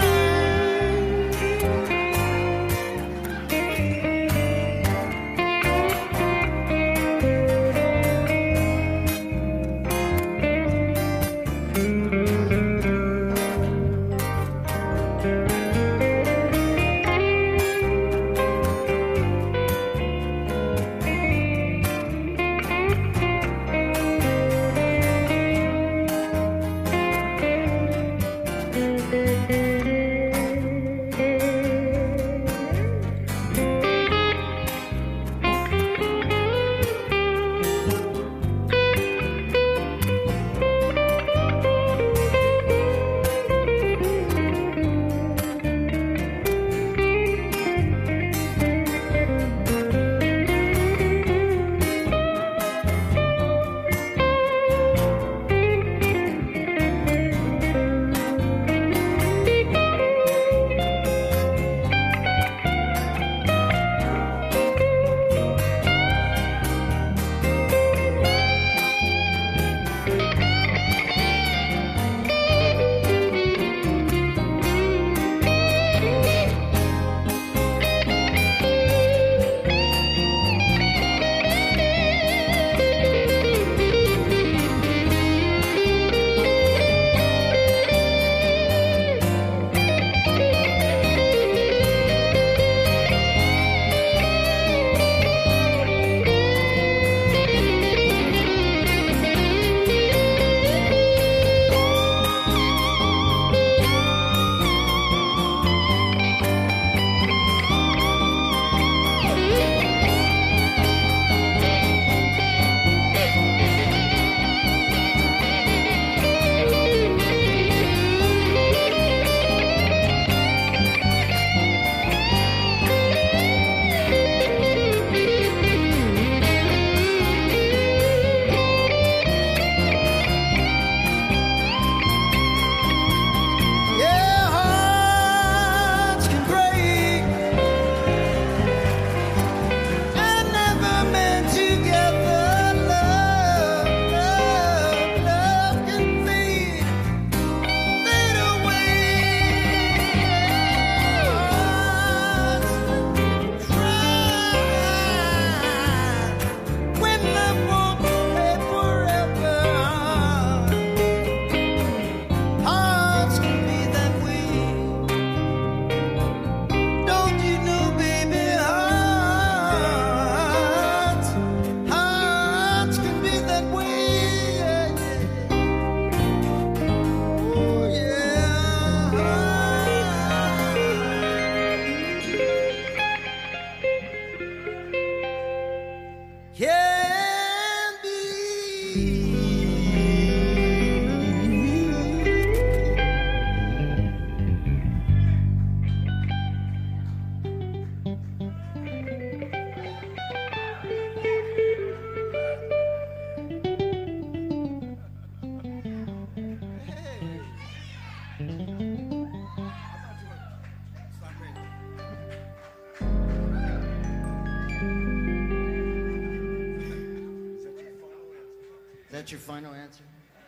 your final answer?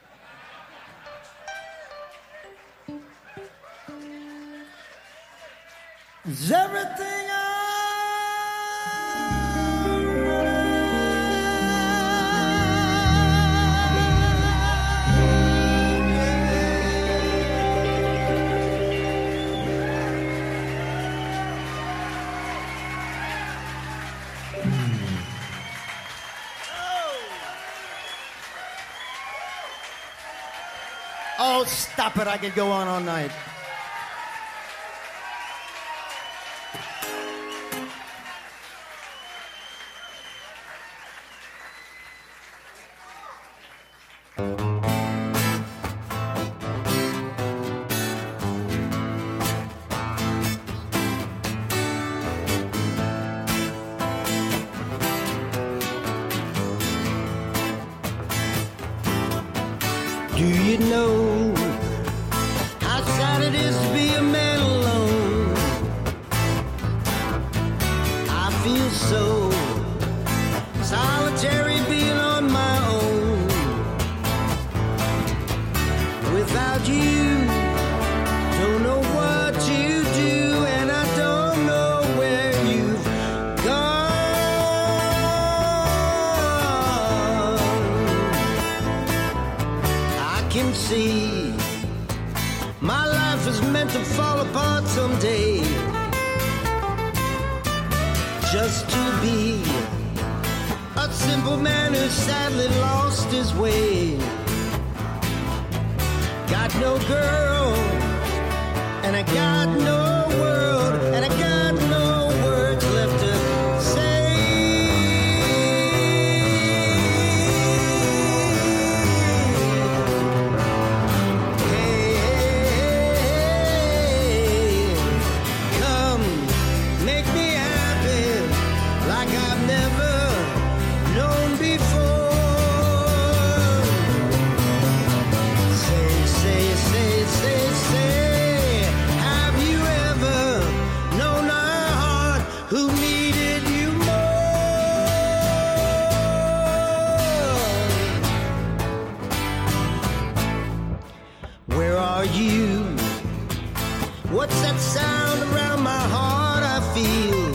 Is everything Oh, stop it. I could go on all night. Do you know how sad it is to be a man alone? I feel so solitary being on my own. Without you, don't know what to do, and I don't know where you've gone. I can see my life is meant to fall apart someday. Just to be a simple man who sadly lost his way. Got no girl, and I got no world, and I got no words left to say. Come, make me happy like I've never known before. Say, have you ever known a heart who needed you more? Where are you? What's that sound around my heart? I feel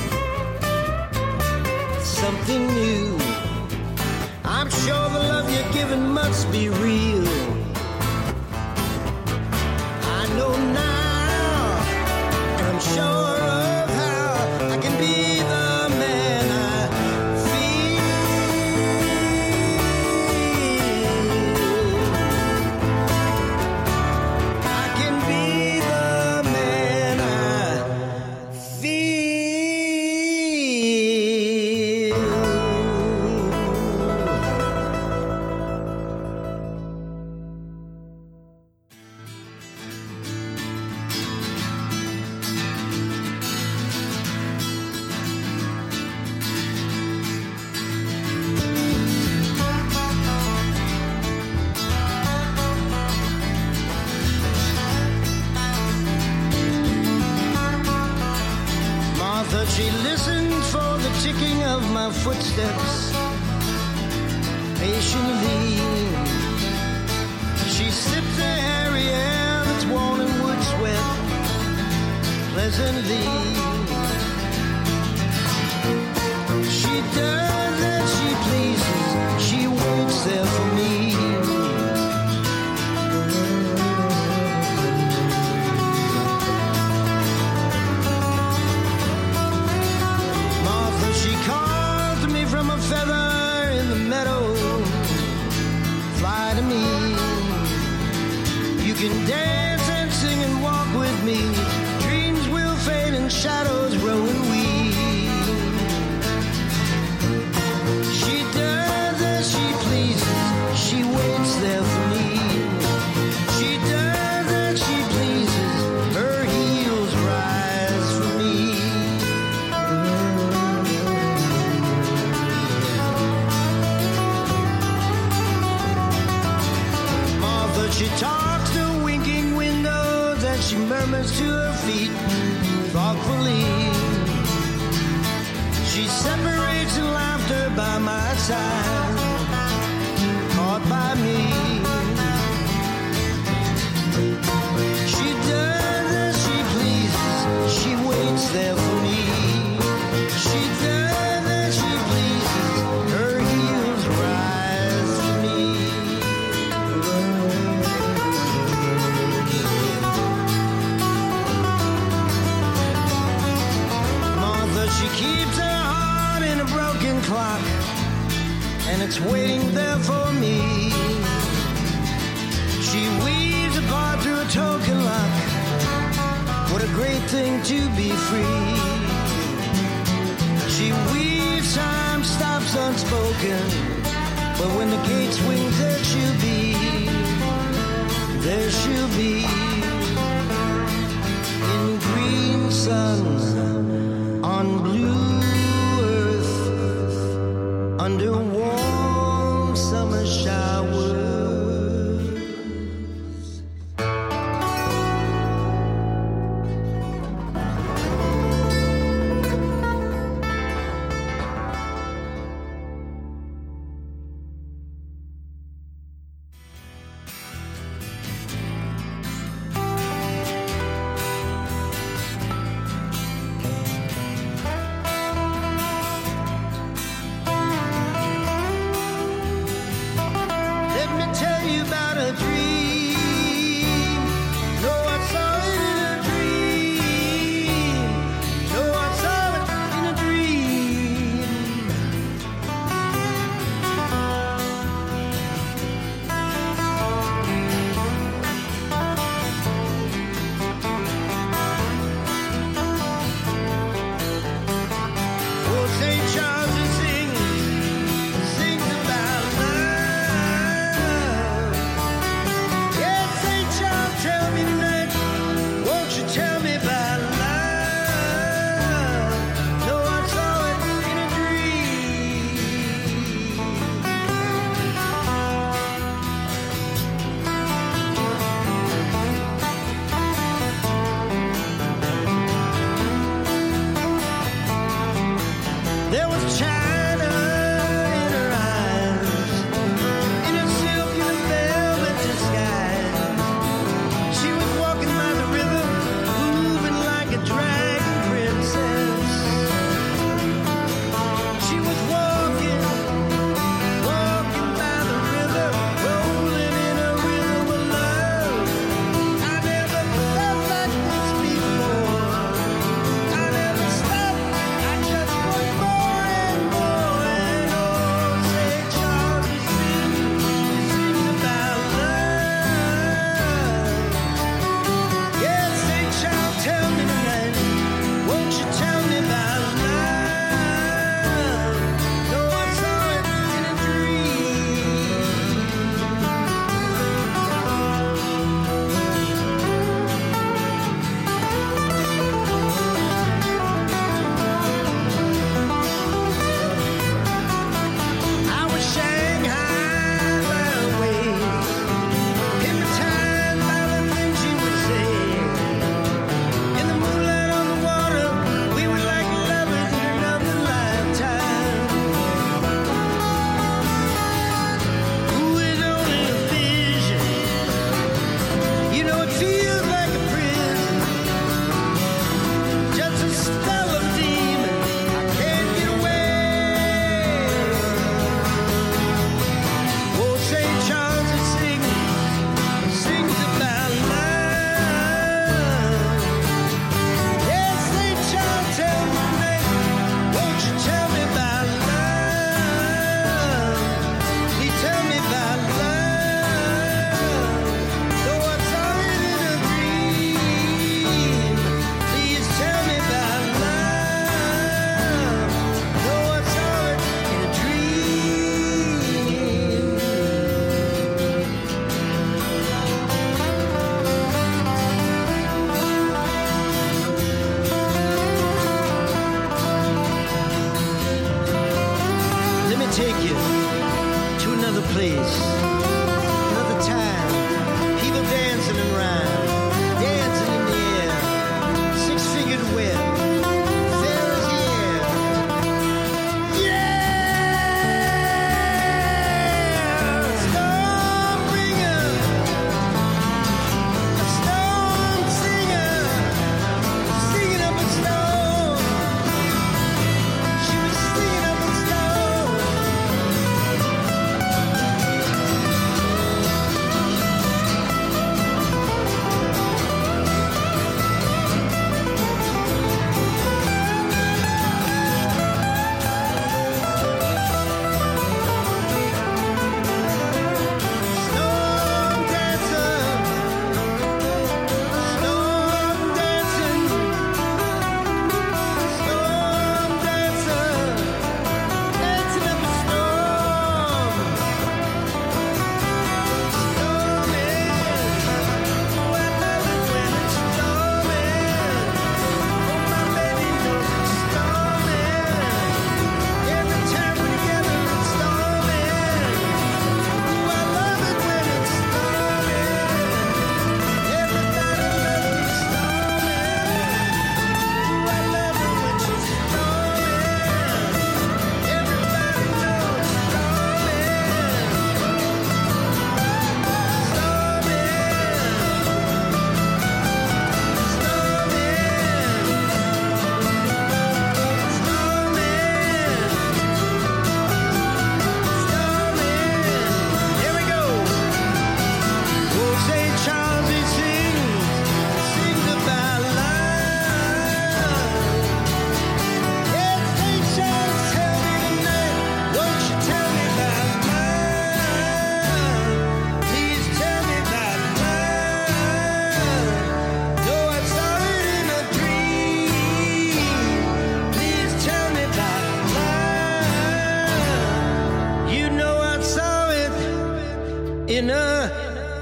something new. I'm sure the love you're giving must be real. I know now, and I'm sure of how I can be the man I feel. I can be the man I feel. Martha, she listened for the ticking of my footsteps patiently. She sipped the hairy air that's worn and wood sweat pleasantly. She does as she pleases, she waits there for me. Martha, she called to me from a feather in the meadow. Fly to me. You can dance and sing and walk with me. Dreams will fade and shadows grow and weave. She does as she pleases, she waits there for me. She does as she pleases, her heels rise for me. Martha, she talks to winking windows as she murmurs to her feet thoughtfully. She separates in laughter by my side, caught by me. She does as she pleases, she waits there for me. She does as she pleases, her heels rise to me. Martha, she keeps her heart in a broken clock, and it's waiting there for me. She weaves a part through a token lock. What a great thing to be free. She weaves, time stops unspoken, but when the gate swings, there she'll be. There she'll be. In green sun, on blue earth, under warm summer showers.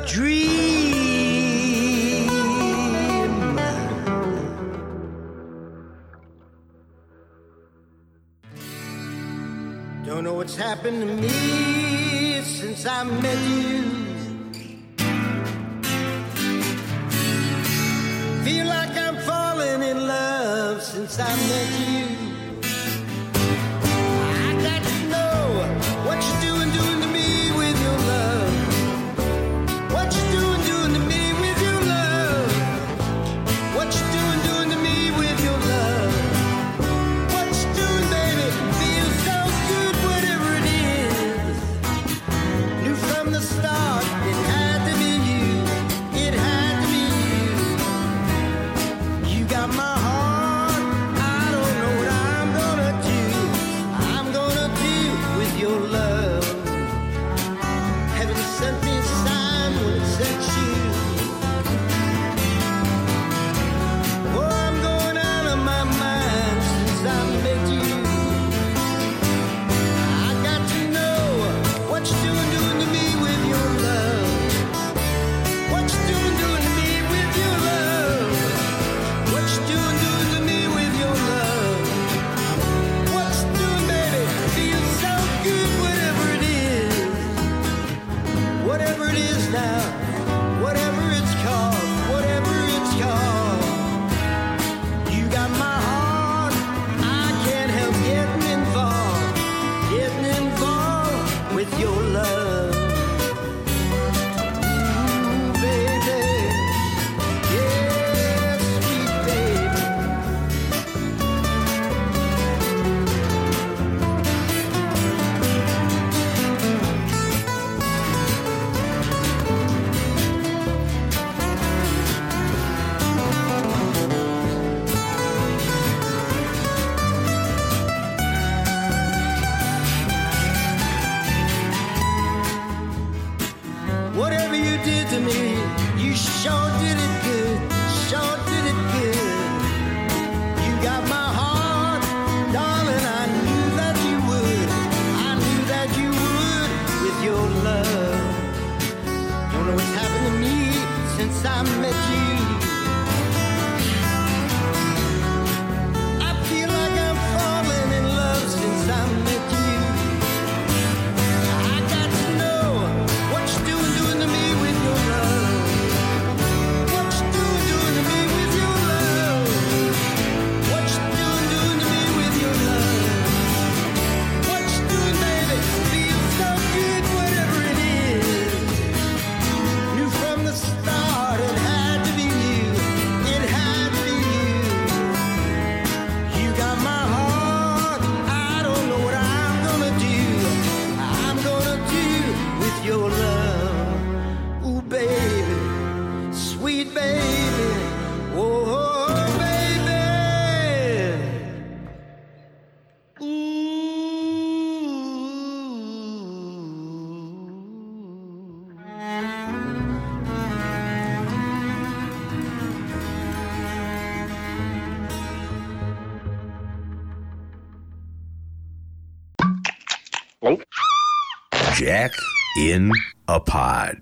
dream. Don't know what's happened to me since I met you. Feel like I'm falling in love since I met you. I got to know what you're doing to me with your love. What you doing to me with your love? What you doing to me with your love? What you doing, baby? Feels so good, whatever it is. Knew from the start it had to be you. It had to be you. You got my heart. I don't know what I'm gonna do. I'm gonna do with your love. Heaven sent me a sign when it sent you. Oh, I'm going out of my mind since I met you. I got to know what you're doing to me with your love. What you doing to me with your love? What you doing to me with your love? What you doing, baby? Feels so good, whatever it is. Whatever it is now, whatever it's called, whatever it's called. You got my heart, I can't help getting involved with your love. Ooh, baby, yeah, sweet baby. Whatever you did to me, you sure did it good, sure did it good. You got my heart, darling, I knew that you would. I knew that you would with your love. Don't know what's happened to me since I met you. I feel like I'm falling in love since I met you. I got to know what you're doing to me with your love. What you doing to me with your love? What you doing to me with your love? What you doing, baby? Feels so good, whatever it is. Knew from the start it had to be you. It had to be you. You got my heart. I don't know what I'm gonna do. I'm gonna do with your love. Ooh, baby, sweet baby. Oh, baby. Jack in a Pod.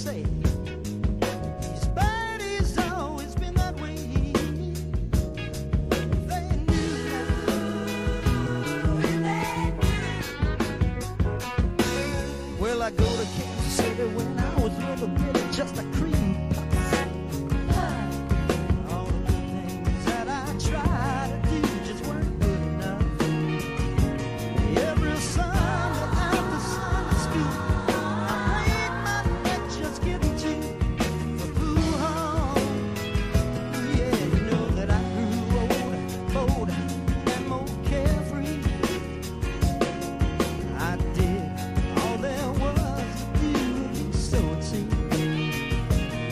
say. These birdies always been that way. They knew that. Well, I go to Kansas City when I was little bitty, just a cream puff. All the things that I tried to do just weren't good enough. Every Sunday after Sunday school, I break my neck just getting to the pool hall. Yeah, you know that I grew older, bolder, and more carefree. I did all there was to do, so it seemed.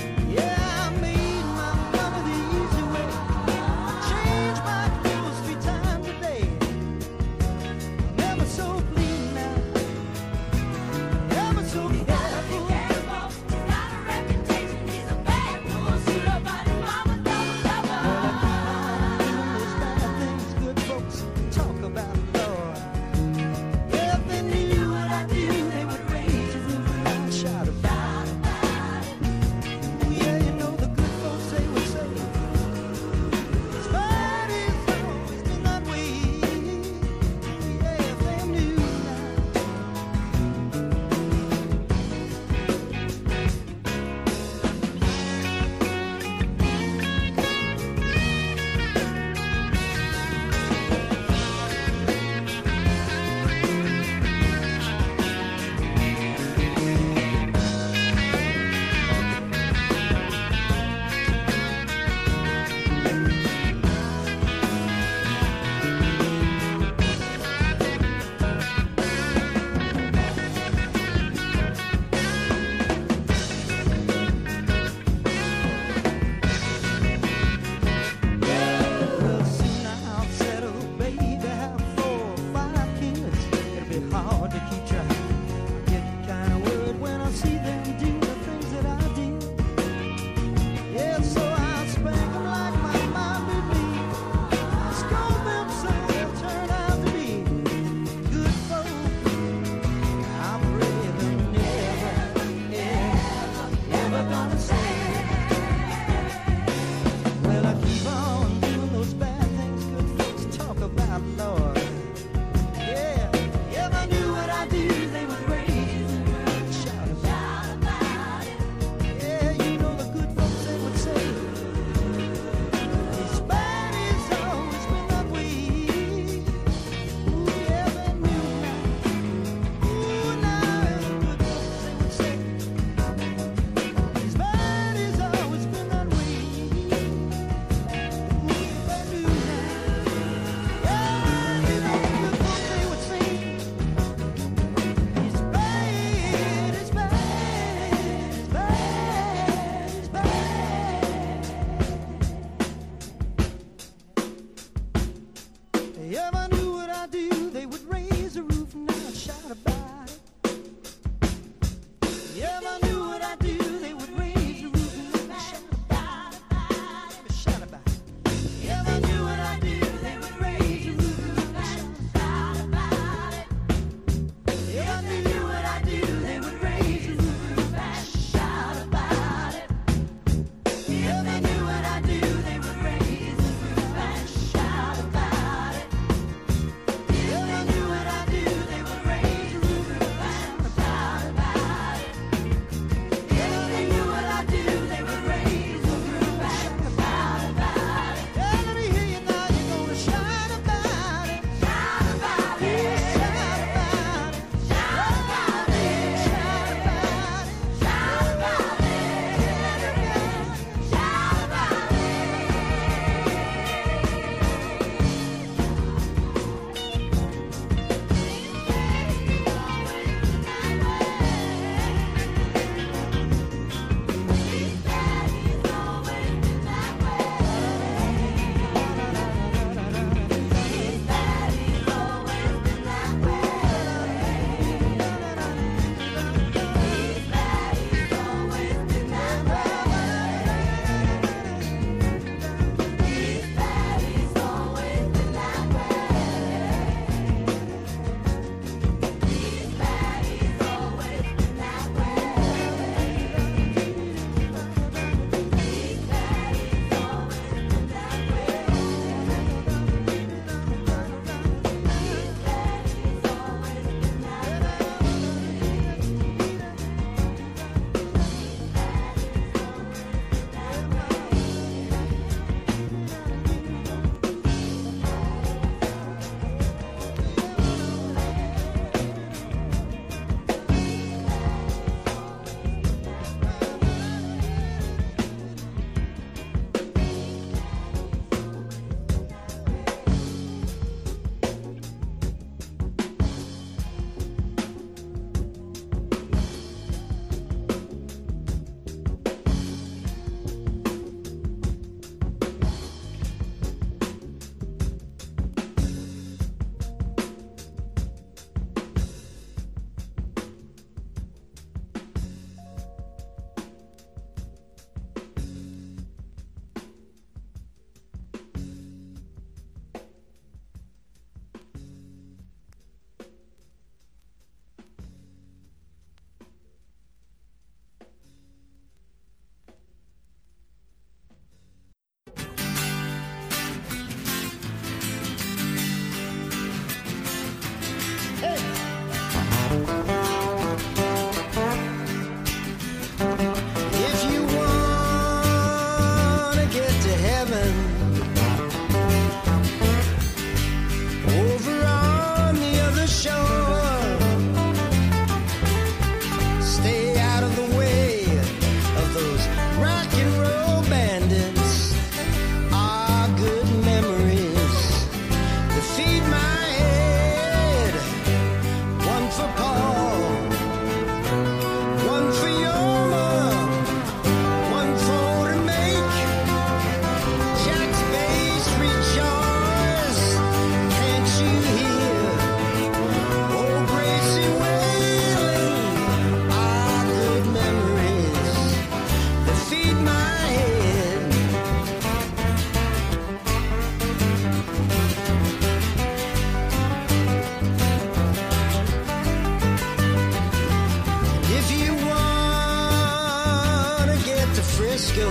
Frisco.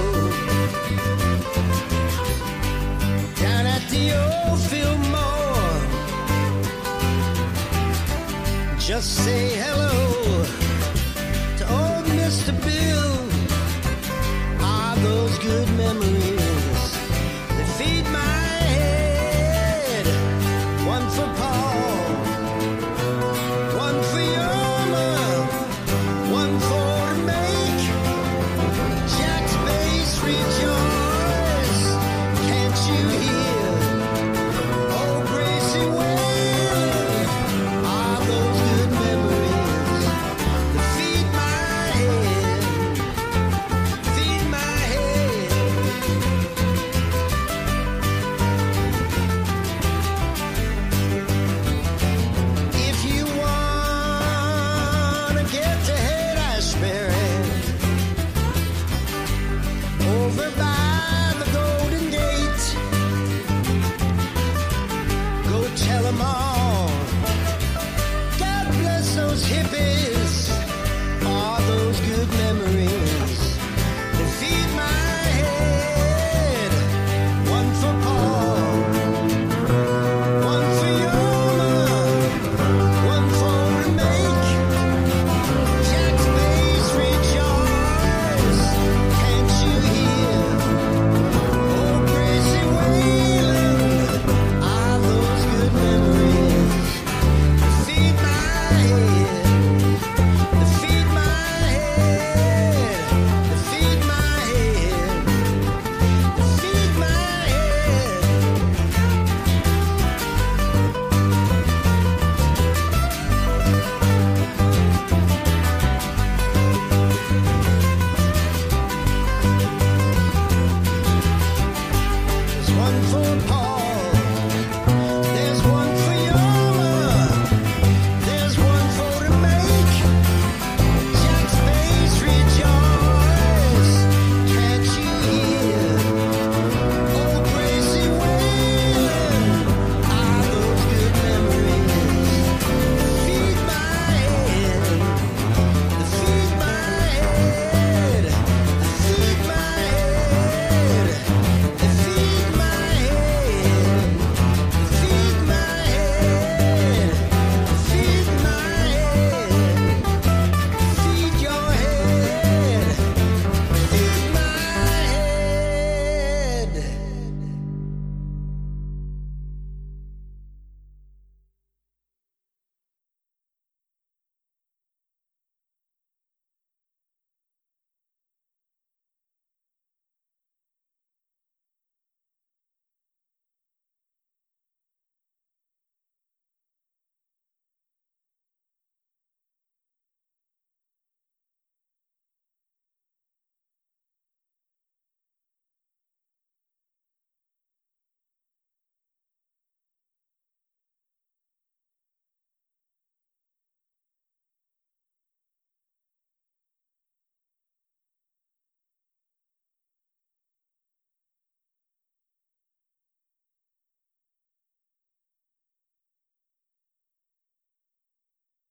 Down at the old Fillmore, just say hello to old Mr. Bill. Are those good memories